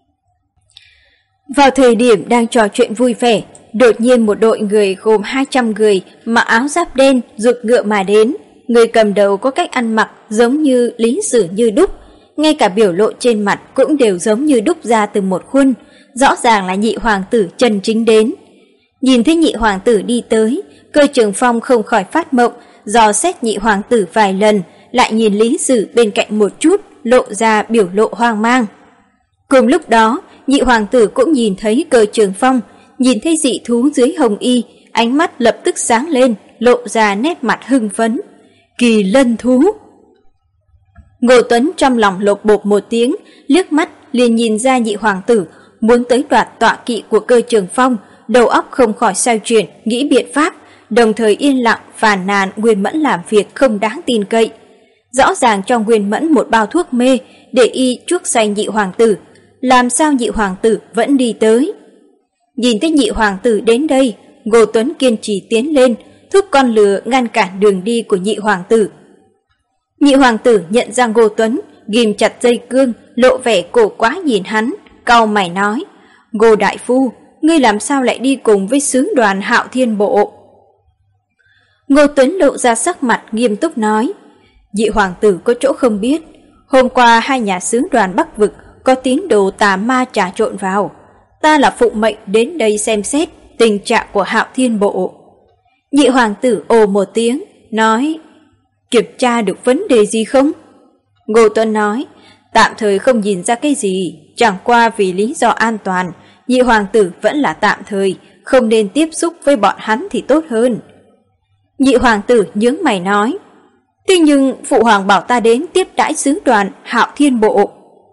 Vào thời điểm đang trò chuyện vui vẻ, đột nhiên một đội người gồm 200 người mặc áo giáp đen giục ngựa mà đến. Người cầm đầu có cách ăn mặc giống như Lý Sử như đúc, ngay cả biểu lộ trên mặt cũng đều giống như đúc ra từ một khuôn, rõ ràng là nhị hoàng tử chân chính đến. Nhìn thấy nhị hoàng tử đi tới, Cơ Trường Phong không khỏi phát mộng, dò xét nhị hoàng tử vài lần, lại nhìn Lý Sử bên cạnh một chút, lộ ra biểu lộ hoang mang. Cùng lúc đó, nhị hoàng tử cũng nhìn thấy Cơ Trường Phong, nhìn thấy dị thú dưới hồng y, ánh mắt lập tức sáng lên, lộ ra nét mặt hưng phấn. Kỳ lân thú! Ngô Tuấn trong lòng lột bột một tiếng, liếc mắt liền nhìn ra nhị hoàng tử muốn tới đoạt tọa kỵ của Cơ Trường Phong, đầu óc không khỏi xoay chuyển, nghĩ biện pháp, đồng thời yên lặng phàn nàn Nguyên Mẫn làm việc không đáng tin cậy. Rõ ràng trong Nguyên Mẫn một bao thuốc mê để y chuốc say nhị hoàng tử, làm sao nhị hoàng tử vẫn đi tới? Nhìn thấy nhị hoàng tử đến đây, Ngô Tuấn kiên trì tiến lên, thúc con lừa ngăn cản đường đi của nhị hoàng tử. Nhị hoàng tử nhận ra Ngô Tuấn, ghim chặt dây cương, lộ vẻ cổ quá nhìn hắn, cau mày nói: Ngô đại phu, ngươi làm sao lại đi cùng với sứ đoàn Hạo Thiên Bộ? Ngô Tuấn lộ ra sắc mặt nghiêm túc nói: nhị hoàng tử có chỗ không biết, hôm qua hai nhà sứ đoàn Bắc vực có tín đồ tà ma trà trộn vào, ta là phụng mệnh đến đây xem xét tình trạng của Hạo Thiên Bộ. Nhị hoàng tử ồ một tiếng, nói: kiểm tra được vấn đề gì không? Ngô Tuấn nói: tạm thời không nhìn ra cái gì, chẳng qua vì lý do an toàn, nhị hoàng tử vẫn là tạm thời, không nên tiếp xúc với bọn hắn thì tốt hơn. Nhị hoàng tử nhướng mày nói: thế nhưng phụ hoàng bảo ta đến tiếp đãi sứ đoàn Hạo Thiên Bộ.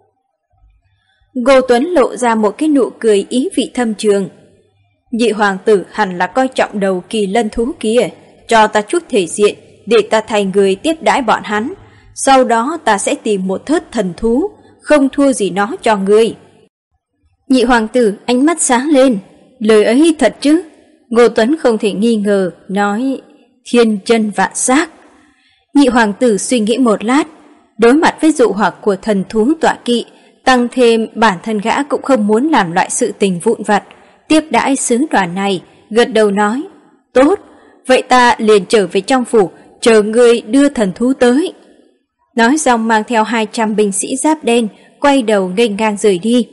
Ngô Tuấn lộ ra một cái nụ cười ý vị thâm trường. Nhị hoàng tử hẳn là coi trọng đầu kỳ lân thú kia, cho ta chút thể diện để ta thay người tiếp đãi bọn hắn. Sau đó ta sẽ tìm một thớt thần thú, không thua gì nó cho ngươi. Nhị hoàng tử ánh mắt sáng lên. Lời ấy thật chứ? Ngô Tuấn không thể nghi ngờ, nói thiên chân vạn xác. Nhị hoàng tử suy nghĩ một lát, đối mặt với dụ hoặc của thần thú tọa kỵ, tăng thêm bản thân gã cũng không muốn làm loại sự tình vụn vặt, tiếp đãi sứ đoàn này, gật đầu nói, tốt, vậy ta liền trở về trong phủ, chờ ngươi đưa thần thú tới. Nói xong mang theo 200 binh sĩ giáp đen, quay đầu nghênh ngang rời đi.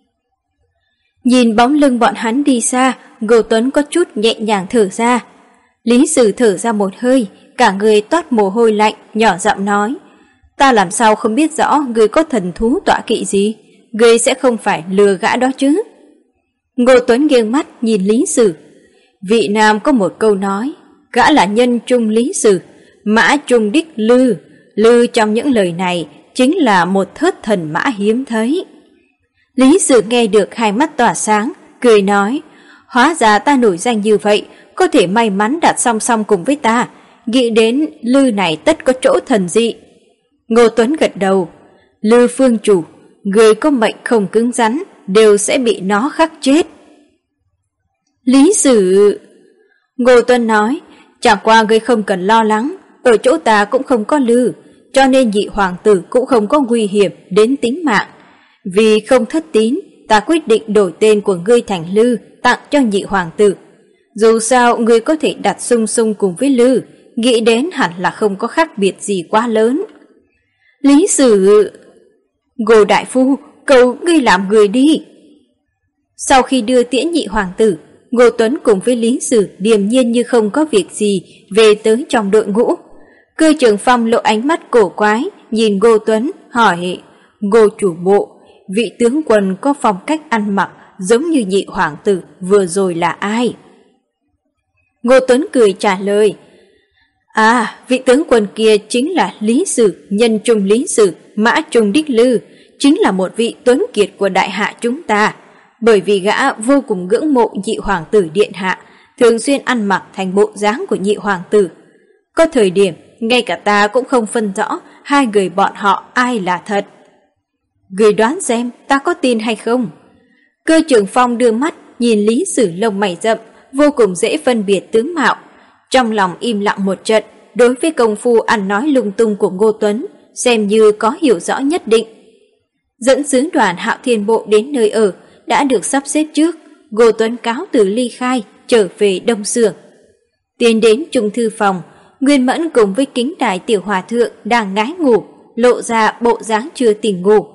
Nhìn bóng lưng bọn hắn đi xa, Ngô Tuấn có chút nhẹ nhàng thở ra. Lý Sử thở ra một hơi, cả người toát mồ hôi lạnh, nhỏ giọng nói, ta làm sao không biết rõ ngươi có thần thú tọa kỵ gì, ngươi sẽ không phải lừa gã đó chứ. Ngô Tuấn nghiêng mắt nhìn Lý Sử. Vị nam có một câu nói, gã là nhân trung Lý Sử, mã trung đích lư. Lư trong những lời này chính là một thớt thần mã hiếm thấy. Lý Sử nghe được hai mắt tỏa sáng, cười nói, hóa ra ta nổi danh như vậy, có thể may mắn đặt song song cùng với ta, nghĩ đến lư này tất có chỗ thần dị. Ngô Tuấn gật đầu, Lư phương chủ, người có mệnh không cứng rắn đều sẽ bị nó khắc chết. Lý Sử... Ngô Tuấn nói, chẳng qua ngươi không cần lo lắng, ở chỗ ta cũng không có Lư, cho nên nhị hoàng tử cũng không có nguy hiểm đến tính mạng. Vì không thất tín, ta quyết định đổi tên của ngươi thành Lư, tặng cho nhị hoàng tử. Dù sao ngươi có thể đặt sung sung cùng với Lư, nghĩ đến hẳn là không có khác biệt gì quá lớn. Lý Sử... Ngô đại phu, cầu ngươi làm người đi. Sau khi đưa tiễn nhị hoàng tử, Ngô Tuấn cùng với Lý Sử điềm nhiên như không có việc gì về tới trong đội ngũ. Cơ Trường Phong lộ ánh mắt cổ quái, nhìn Ngô Tuấn, hỏi, Ngô chủ bộ, vị tướng quân có phong cách ăn mặc giống như nhị hoàng tử vừa rồi là ai? Ngô Tuấn cười trả lời, vị tướng quân kia chính là Lý Sử, nhân trung Lý Sử, mã trung đích Lư, chính là một vị tuấn kiệt của đại hạ chúng ta. Bởi vì gã vô cùng ngưỡng mộ nhị hoàng tử điện hạ, thường xuyên ăn mặc thành bộ dáng của nhị hoàng tử. Có thời điểm, ngay cả ta cũng không phân rõ hai người bọn họ ai là thật. Người đoán xem ta có tin hay không? Cơ Trường Phong đưa mắt nhìn Lý Sử lông mày rậm, vô cùng dễ phân biệt tướng mạo. Trong lòng im lặng một trận, đối với công phu ăn nói lung tung của Ngô Tuấn, xem như có hiểu rõ nhất định. Dẫn sứ đoàn Hạo Thiên Bộ đến nơi ở, đã được sắp xếp trước, Ngô Tuấn cáo từ ly khai, trở về Đông Xưởng. Tiến đến trung thư phòng, Nguyên Mẫn cùng với Kính Đài tiểu hòa thượng đang ngái ngủ, lộ ra bộ dáng chưa tỉnh ngủ.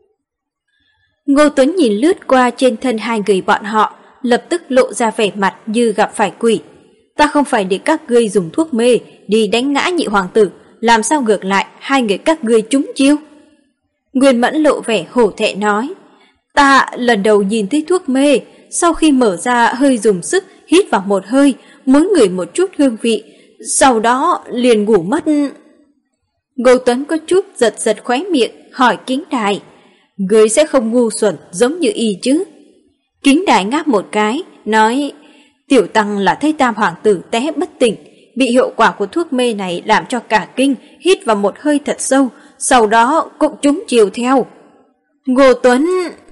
Ngô Tuấn nhìn lướt qua trên thân hai người bọn họ, lập tức lộ ra vẻ mặt như gặp phải quỷ. Ta không phải để các ngươi dùng thuốc mê đi đánh ngã nhị hoàng tử, làm sao ngược lại hai người các ngươi trúng chiêu? Nguyên Mẫn lộ vẻ hổ thẹn nói, ta lần đầu nhìn thấy thuốc mê, sau khi mở ra hơi dùng sức hít vào một hơi, muốn ngửi một chút hương vị, sau đó liền ngủ mất. Ngô Tuấn có chút giật giật khóe miệng, hỏi Kính Đài, ngươi sẽ không ngu xuẩn giống như y chứ? Kính Đài ngáp một cái, nói, tiểu tăng là thấy tam hoàng tử té bất tỉnh, bị hiệu quả của thuốc mê này làm cho cả kinh, hít vào một hơi thật sâu, sau đó cũng trúng chiều theo. Ngô Tuấn...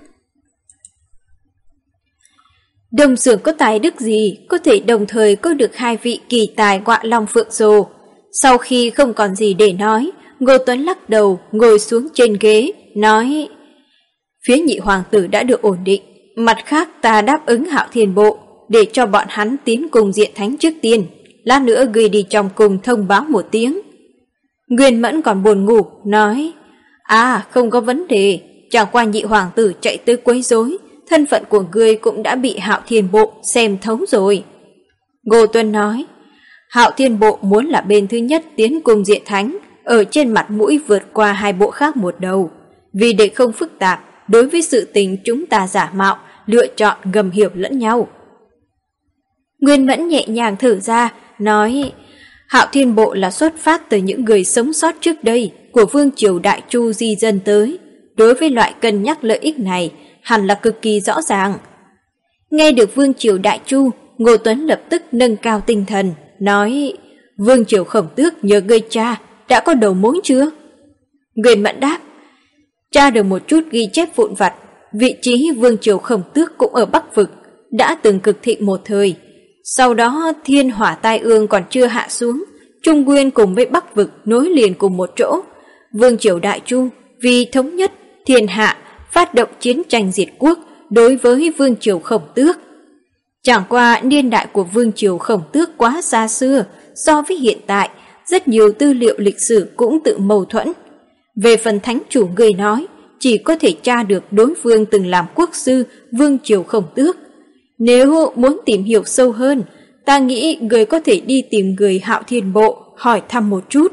Đông Xưởng có tài đức gì có thể đồng thời có được hai vị kỳ tài Ngọa Long Phượng Rồ? Sau khi không còn gì để nói, Ngô Tuấn lắc đầu ngồi xuống trên ghế, nói, phía nhị hoàng tử đã được ổn định, mặt khác ta đáp ứng Hạo Thiên Bộ để cho bọn hắn tiến cùng Diện Thánh trước tiên, lát nữa gửi đi trong cùng thông báo một tiếng. Nguyên Mẫn còn buồn ngủ, nói, không có vấn đề, chẳng qua nhị hoàng tử chạy tới quấy rối, thân phận của ngươi cũng đã bị Hạo Thiên Bộ xem thấu rồi. Ngô Tuấn nói, Hạo Thiên Bộ muốn là bên thứ nhất tiến cùng Diện Thánh, ở trên mặt mũi vượt qua hai bộ khác một đầu, vì để không phức tạp, đối với sự tình chúng ta giả mạo, lựa chọn ngầm hiểu lẫn nhau. Nguyên Mẫn nhẹ nhàng thở ra, nói, Hạo Thiên Bộ là xuất phát từ những người sống sót trước đây của Vương Triều Đại Chu di dân tới, đối với loại cân nhắc lợi ích này hẳn là cực kỳ rõ ràng. Nghe được Vương Triều Đại Chu, Ngô Tuấn lập tức nâng cao tinh thần, nói, Vương Triều Khổng Tước nhờ ngươi cha đã có đầu mối chưa? Nguyên Mẫn đáp, tra được một chút ghi chép vụn vặt, vị trí Vương Triều Khổng Tước cũng ở Bắc Vực, đã từng cực thịnh một thời. Sau đó thiên hỏa tai ương còn chưa hạ xuống, Trung Nguyên cùng với Bắc Vực nối liền cùng một chỗ. Vương Triều Đại Chu vì thống nhất thiên hạ phát động chiến tranh diệt quốc đối với Vương Triều Khổng Tước. Chẳng qua niên đại của Vương Triều Khổng Tước quá xa xưa, so với hiện tại, rất nhiều tư liệu lịch sử cũng tự mâu thuẫn. Về phần thánh chủ người nói, chỉ có thể tra được đối phương từng làm quốc sư Vương Triều Khổng Tước. Nếu muốn tìm hiểu sâu hơn, ta nghĩ người có thể đi tìm người Hạo Thiên Bộ hỏi thăm một chút.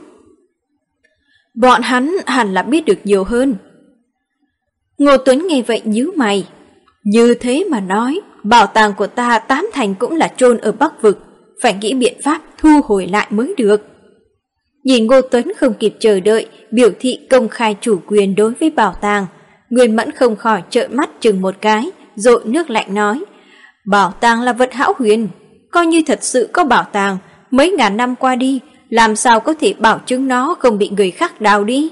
Bọn hắn hẳn là biết được nhiều hơn. Ngô Tuấn nghe vậy nhíu mày. Như thế mà nói, bảo tàng của ta 80% cũng là chôn ở Bắc Vực, phải nghĩ biện pháp thu hồi lại mới được. Nhìn Ngô Tuấn không kịp chờ đợi, biểu thị công khai chủ quyền đối với bảo tàng, Nguyên Mẫn không khỏi trợn mắt chừng một cái, dội nước lạnh nói, bảo tàng là vật hão huyền, coi như thật sự có bảo tàng, mấy ngàn năm qua đi, làm sao có thể bảo chứng nó không bị người khác đào đi.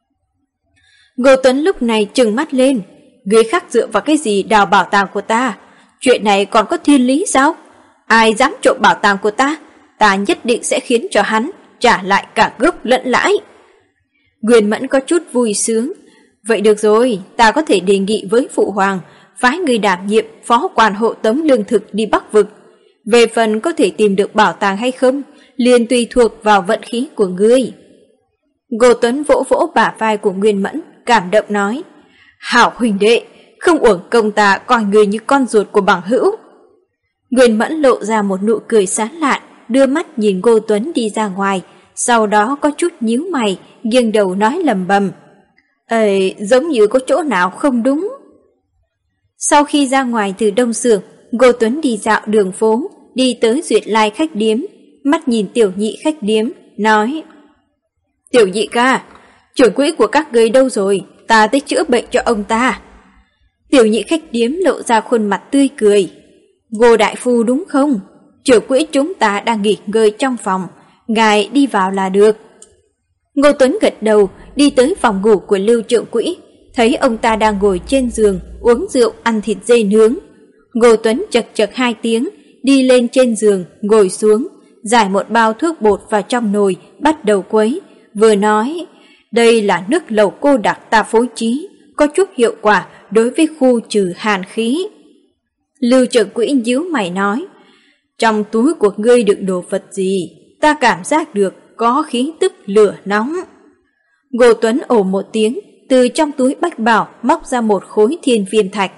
Ngô Tuấn lúc này trừng mắt lên, người khác dựa vào cái gì đào bảo tàng của ta? Chuyện này còn có thiên lý sao? Ai dám trộm bảo tàng của ta? Ta nhất định sẽ khiến cho hắn trả lại cả gốc lẫn lãi. Nguyên Mẫn có chút vui sướng. Vậy được rồi, ta có thể đề nghị với Phụ Hoàng, phái người đảm nhiệm phó quan hộ tống lương thực đi Bắc Vực. Về phần có thể tìm được bảo tàng hay không, liền tùy thuộc vào vận khí của ngươi. Ngô Tuấn vỗ vỗ bả vai của Nguyên Mẫn, cảm động nói, hảo huynh đệ, không uổng công ta coi người như con ruột của bằng hữu. Nguyên Mẫn lộ ra một nụ cười sán lạn, đưa mắt nhìn Ngô Tuấn đi ra ngoài, sau đó có chút nhíu mày, nghiêng đầu nói lầm bầm. Giống như có chỗ nào không đúng. Sau khi ra ngoài từ Đông Xưởng, Ngô Tuấn đi dạo đường phố, đi tới Duyệt Lai khách điếm, mắt nhìn Tiểu Nhị khách điếm, nói, Tiểu Nhị ca, trưởng quỹ của các ngươi đâu rồi, ta tới chữa bệnh cho ông ta. Tiểu Nhị khách điếm lộ ra khuôn mặt tươi cười. Ngô đại phu đúng không? Trưởng quỹ chúng ta đang nghỉ ngơi trong phòng, ngài đi vào là được. Ngô Tuấn gật đầu, đi tới phòng ngủ của Lưu trưởng quỹ, thấy ông ta đang ngồi trên giường, uống rượu ăn thịt dê nướng. Ngô Tuấn chật chật 2 tiếng, đi lên trên giường, ngồi xuống, giải một bao thuốc bột vào trong nồi, bắt đầu quấy, vừa nói, đây là nước lẩu cô đặc ta phối trí, có chút hiệu quả đối với khu trừ hàn khí. Lưu trưởng quỹ nhíu mày nói, trong túi của ngươi đựng đồ vật gì, ta cảm giác được có khí tức lửa nóng. Ngô Tuấn ồ một tiếng, từ trong túi bách bảo móc ra một khối thiên viêm thạch.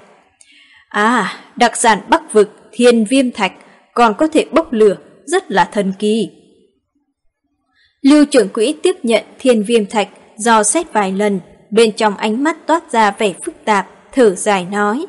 Đặc sản Bắc Vực thiên viêm thạch còn có thể bốc lửa, rất là thần kỳ. Lưu trưởng quỹ tiếp nhận thiên viêm thạch, dò xét vài lần, bên trong ánh mắt toát ra vẻ phức tạp, thở dài nói,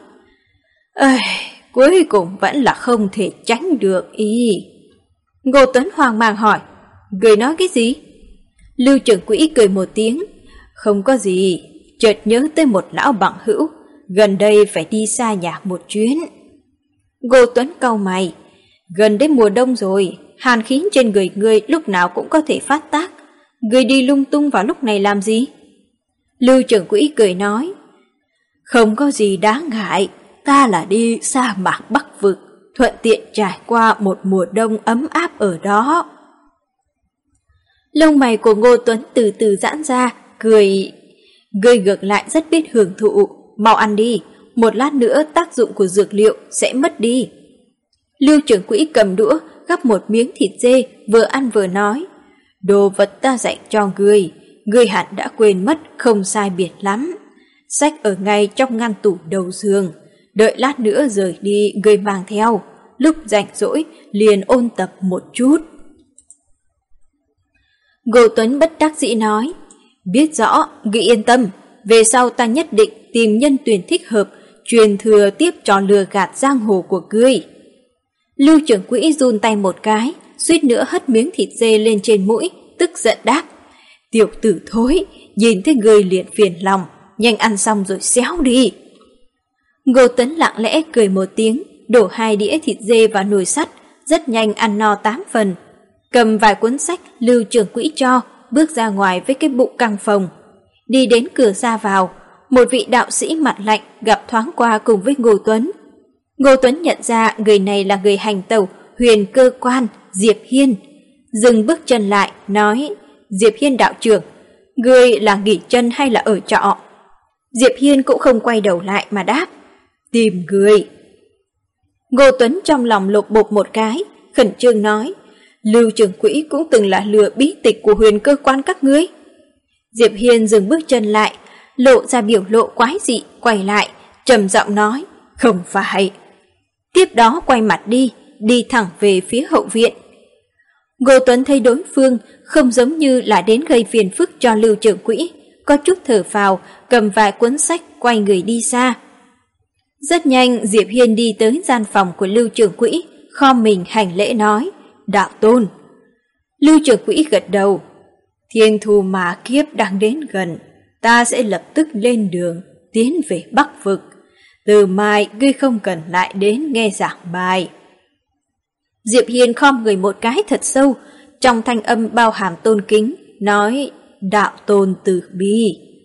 cuối cùng vẫn là không thể tránh được ý. Ngô Tuấn hoang mang hỏi, người nói cái gì? Lưu trưởng quỹ cười một tiếng, không có gì, chợt nhớ tới một lão bằng hữu, gần đây phải đi xa nhà một chuyến. Ngô Tuấn cau mày, gần đến mùa đông rồi, hàn khí trên người ngươi lúc nào cũng có thể phát tác, ngươi đi lung tung vào lúc này làm gì? Lưu trưởng quỹ cười nói, không có gì đáng ngại, ta là đi sa mạc Bắc Vực, thuận tiện trải qua một mùa đông ấm áp ở đó. Lông mày của Ngô Tuấn từ từ giãn ra, cười, ngươi ngược lại rất biết hưởng thụ, mau ăn đi, một lát nữa tác dụng của dược liệu sẽ mất đi. Lưu trưởng quỹ cầm đũa, gắp một miếng thịt dê, vừa ăn vừa nói, đồ vật ta dạy cho ngươi hẳn đã quên mất, không sai biệt lắm. Sách ở ngay trong ngăn tủ đầu giường, đợi lát nữa rời đi ngươi mang theo, lúc rảnh rỗi liền ôn tập một chút. Ngô Tuấn bất đắc dĩ nói, biết rõ, ngươi yên tâm, về sau ta nhất định tìm nhân tuyển thích hợp, truyền thừa tiếp cho lừa gạt giang hồ của ngươi. Lưu trưởng quỹ run tay một cái, suýt nữa hất miếng thịt dê lên trên mũi, tức giận đáp, tiểu tử thối, nhìn thấy ngươi liền phiền lòng, nhanh ăn xong rồi xéo đi. Ngô Tuấn lặng lẽ cười một tiếng, đổ 2 đĩa thịt dê vào nồi sắt, rất nhanh ăn no 8 phần. cầm vài cuốn sách Lưu trưởng quỹ cho, bước ra ngoài với cái bụng căng phồng. Đi đến cửa ra vào, một vị đạo sĩ mặt lạnh gặp thoáng qua cùng với Ngô Tuấn. Ngô Tuấn nhận ra người này là người hành tẩu Huyền Cơ Quan Diệp Hiên, dừng bước chân lại nói: Diệp Hiên đạo trưởng, người là nghỉ chân hay là ở trọ? Diệp Hiên cũng không quay đầu lại mà đáp: tìm người. Ngô Tuấn trong lòng lột bột một cái, khẩn trương nói: Lưu trưởng quỹ cũng từng là lừa bí tịch của Huyền Cơ Quan các ngươi. Diệp Hiên dừng bước chân lại, lộ ra biểu lộ quái dị, quay lại, trầm giọng nói: không phải. Tiếp đó quay mặt đi thẳng về phía hậu viện. Ngô Tuấn thấy đối phương không giống như là đến gây phiền phức cho Lưu trưởng quỹ, có chút thở phào, cầm vài cuốn sách quay người đi xa. Rất nhanh Diệp Hiên đi tới gian phòng của Lưu trưởng quỹ, khom mình hành lễ nói: đạo tôn. Lưu trưởng quỹ gật đầu: Thiên Thu Ma Kiếp đang đến gần, ta sẽ lập tức lên đường tiến về Bắc Vực. Từ mai ngươi không cần lại đến nghe giảng bài. Diệp Hiên khom người một cái thật sâu, trong thanh âm bao hàm tôn kính, nói: đạo tôn từ bi.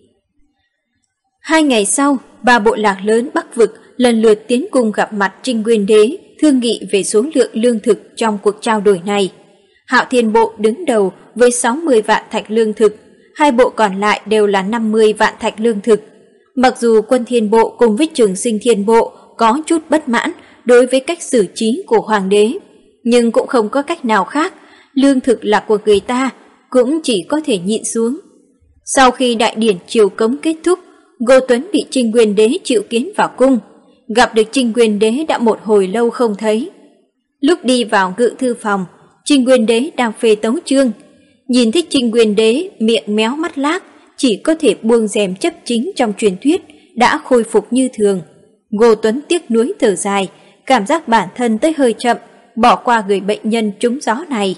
2 ngày sau, 3 bộ lạc lớn Bắc Vực lần lượt tiến cung gặp mặt Trinh Nguyên Đế, thương nghị về số lượng lương thực trong cuộc trao đổi này. Hạo Thiên Bộ đứng đầu với 60 vạn thạch lương thực, 2 bộ còn lại đều là 50 vạn thạch lương thực. Mặc dù Quân Thiên Bộ cùng với Trường Sinh Thiên Bộ có chút bất mãn đối với cách xử trí của Hoàng đế, nhưng cũng không có cách nào khác, lương thực là của người ta, cũng chỉ có thể nhịn xuống. Sau khi đại điển triều cống kết thúc, Ngô Tuấn bị Trinh Nguyên Đế triệu kiến vào cung. Gặp được Trinh Nguyên Đế đã một hồi lâu không thấy. Lúc đi vào ngự thư phòng, Trinh Nguyên Đế đang phê tấu chương. Nhìn thấy Trinh Nguyên Đế miệng méo mắt lác, chỉ có thể buông rèm chấp chính trong truyền thuyết, đã khôi phục như thường. Ngô Tuấn tiếc nuối thở dài, cảm giác bản thân tới hơi chậm, bỏ qua người bệnh nhân trúng gió này.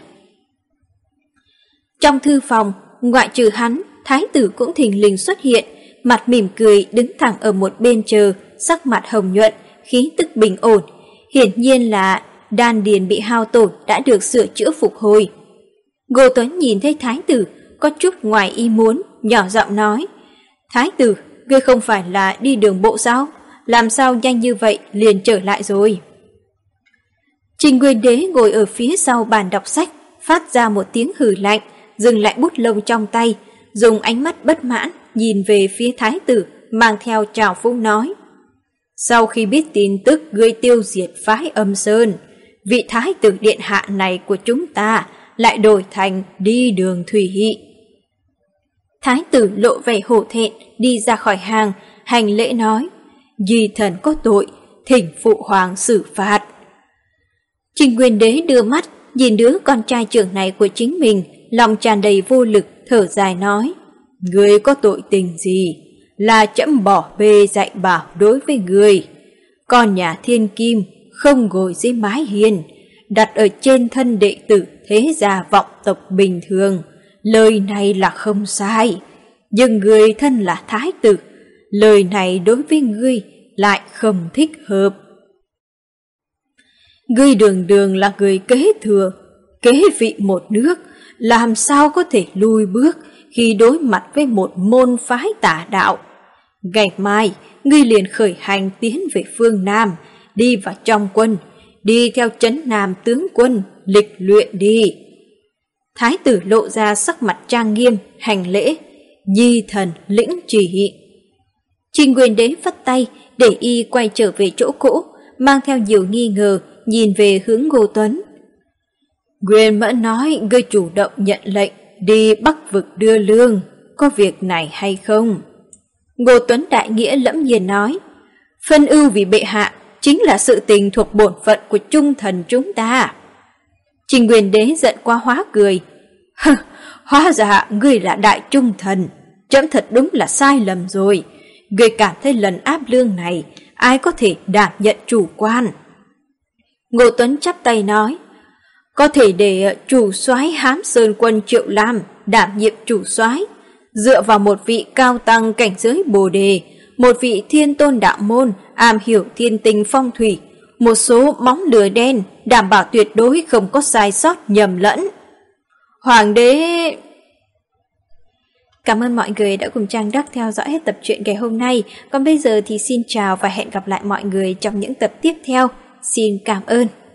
Trong thư phòng, ngoại trừ hắn, thái tử cũng thình lình xuất hiện, mặt mỉm cười đứng thẳng ở một bên chờ, sắc mặt hồng nhuận, khí tức bình ổn. Hiển nhiên là đan điền bị hao tổn đã được sửa chữa phục hồi. Ngô Tuấn nhìn thấy thái tử, có chút ngoài ý muốn, nhỏ giọng nói: Thái tử, ngươi không phải là đi đường bộ sao? Làm sao nhanh như vậy liền trở lại rồi? Trinh Nguyên Đế ngồi ở phía sau bàn đọc sách, phát ra một tiếng hừ lạnh, dừng lại bút lông trong tay, dùng ánh mắt bất mãn nhìn về phía thái tử, mang theo trào phúng nói: Sau khi biết tin tức ngươi tiêu diệt phái Âm Sơn, vị thái tử điện hạ này của chúng ta lại đổi thành đi đường thủy. Thái tử lộ vẻ hổ thẹn đi ra khỏi hàng, hành lễ nói: Di thần có tội, thỉnh phụ hoàng xử phạt. Trinh Nguyên Đế đưa mắt nhìn đứa con trai trưởng này của chính mình, lòng tràn đầy vô lực, thở dài nói: Ngươi có tội tình gì? Là trẫm bỏ bê dạy bảo đối với ngươi. Con nhà thiên kim không ngồi dưới mái hiên, đặt ở trên thân đệ tử thế gia vọng tộc bình thường. Lời này là không sai, nhưng ngươi thân là thái tử, lời này đối với ngươi lại không thích hợp. Ngươi đường đường là người kế thừa, kế vị một nước, làm sao có thể lùi bước khi đối mặt với một môn phái tà đạo. Ngày mai, ngươi liền khởi hành tiến về phương Nam, đi vào trong quân, đi theo trấn Nam tướng quân, lịch luyện đi. Thái tử lộ ra sắc mặt trang nghiêm, hành lễ: Nhi thần lĩnh chỉ. Trinh Nguyên Đế phất tay để y quay trở về chỗ cũ, mang theo nhiều nghi ngờ nhìn về hướng Ngô Tuấn. Nguyên Mẫn nói ngươi chủ động nhận lệnh đi Bắc Vực đưa lương, có việc này hay không? Ngô Tuấn đại nghĩa lẫm nhiên nói: Phân ưu vì bệ hạ chính là sự tình thuộc bổn phận của trung thần chúng ta. Trinh Nguyên Đế giận quá hóa cười: Hóa ra ngươi là đại trung thần, trẫm thật đúng là sai lầm rồi. Ngươi cảm thấy lần áp lương này ai có thể đảm nhận chủ quan? Ngô Tuấn chắp tay nói: Có thể để chủ soái Hám Sơn quân Triệu Lam đảm nhiệm chủ soái, dựa vào một vị cao tăng cảnh giới Bồ Đề, một vị thiên tôn đạo môn am hiểu thiên tinh phong thủy, một số móng lửa đen đảm bảo tuyệt đối không có sai sót nhầm lẫn. Hoàng đế... Cảm ơn mọi người đã cùng Trang Đắc theo dõi hết tập truyện ngày hôm nay. Còn bây giờ thì xin chào và hẹn gặp lại mọi người trong những tập tiếp theo. Xin cảm ơn.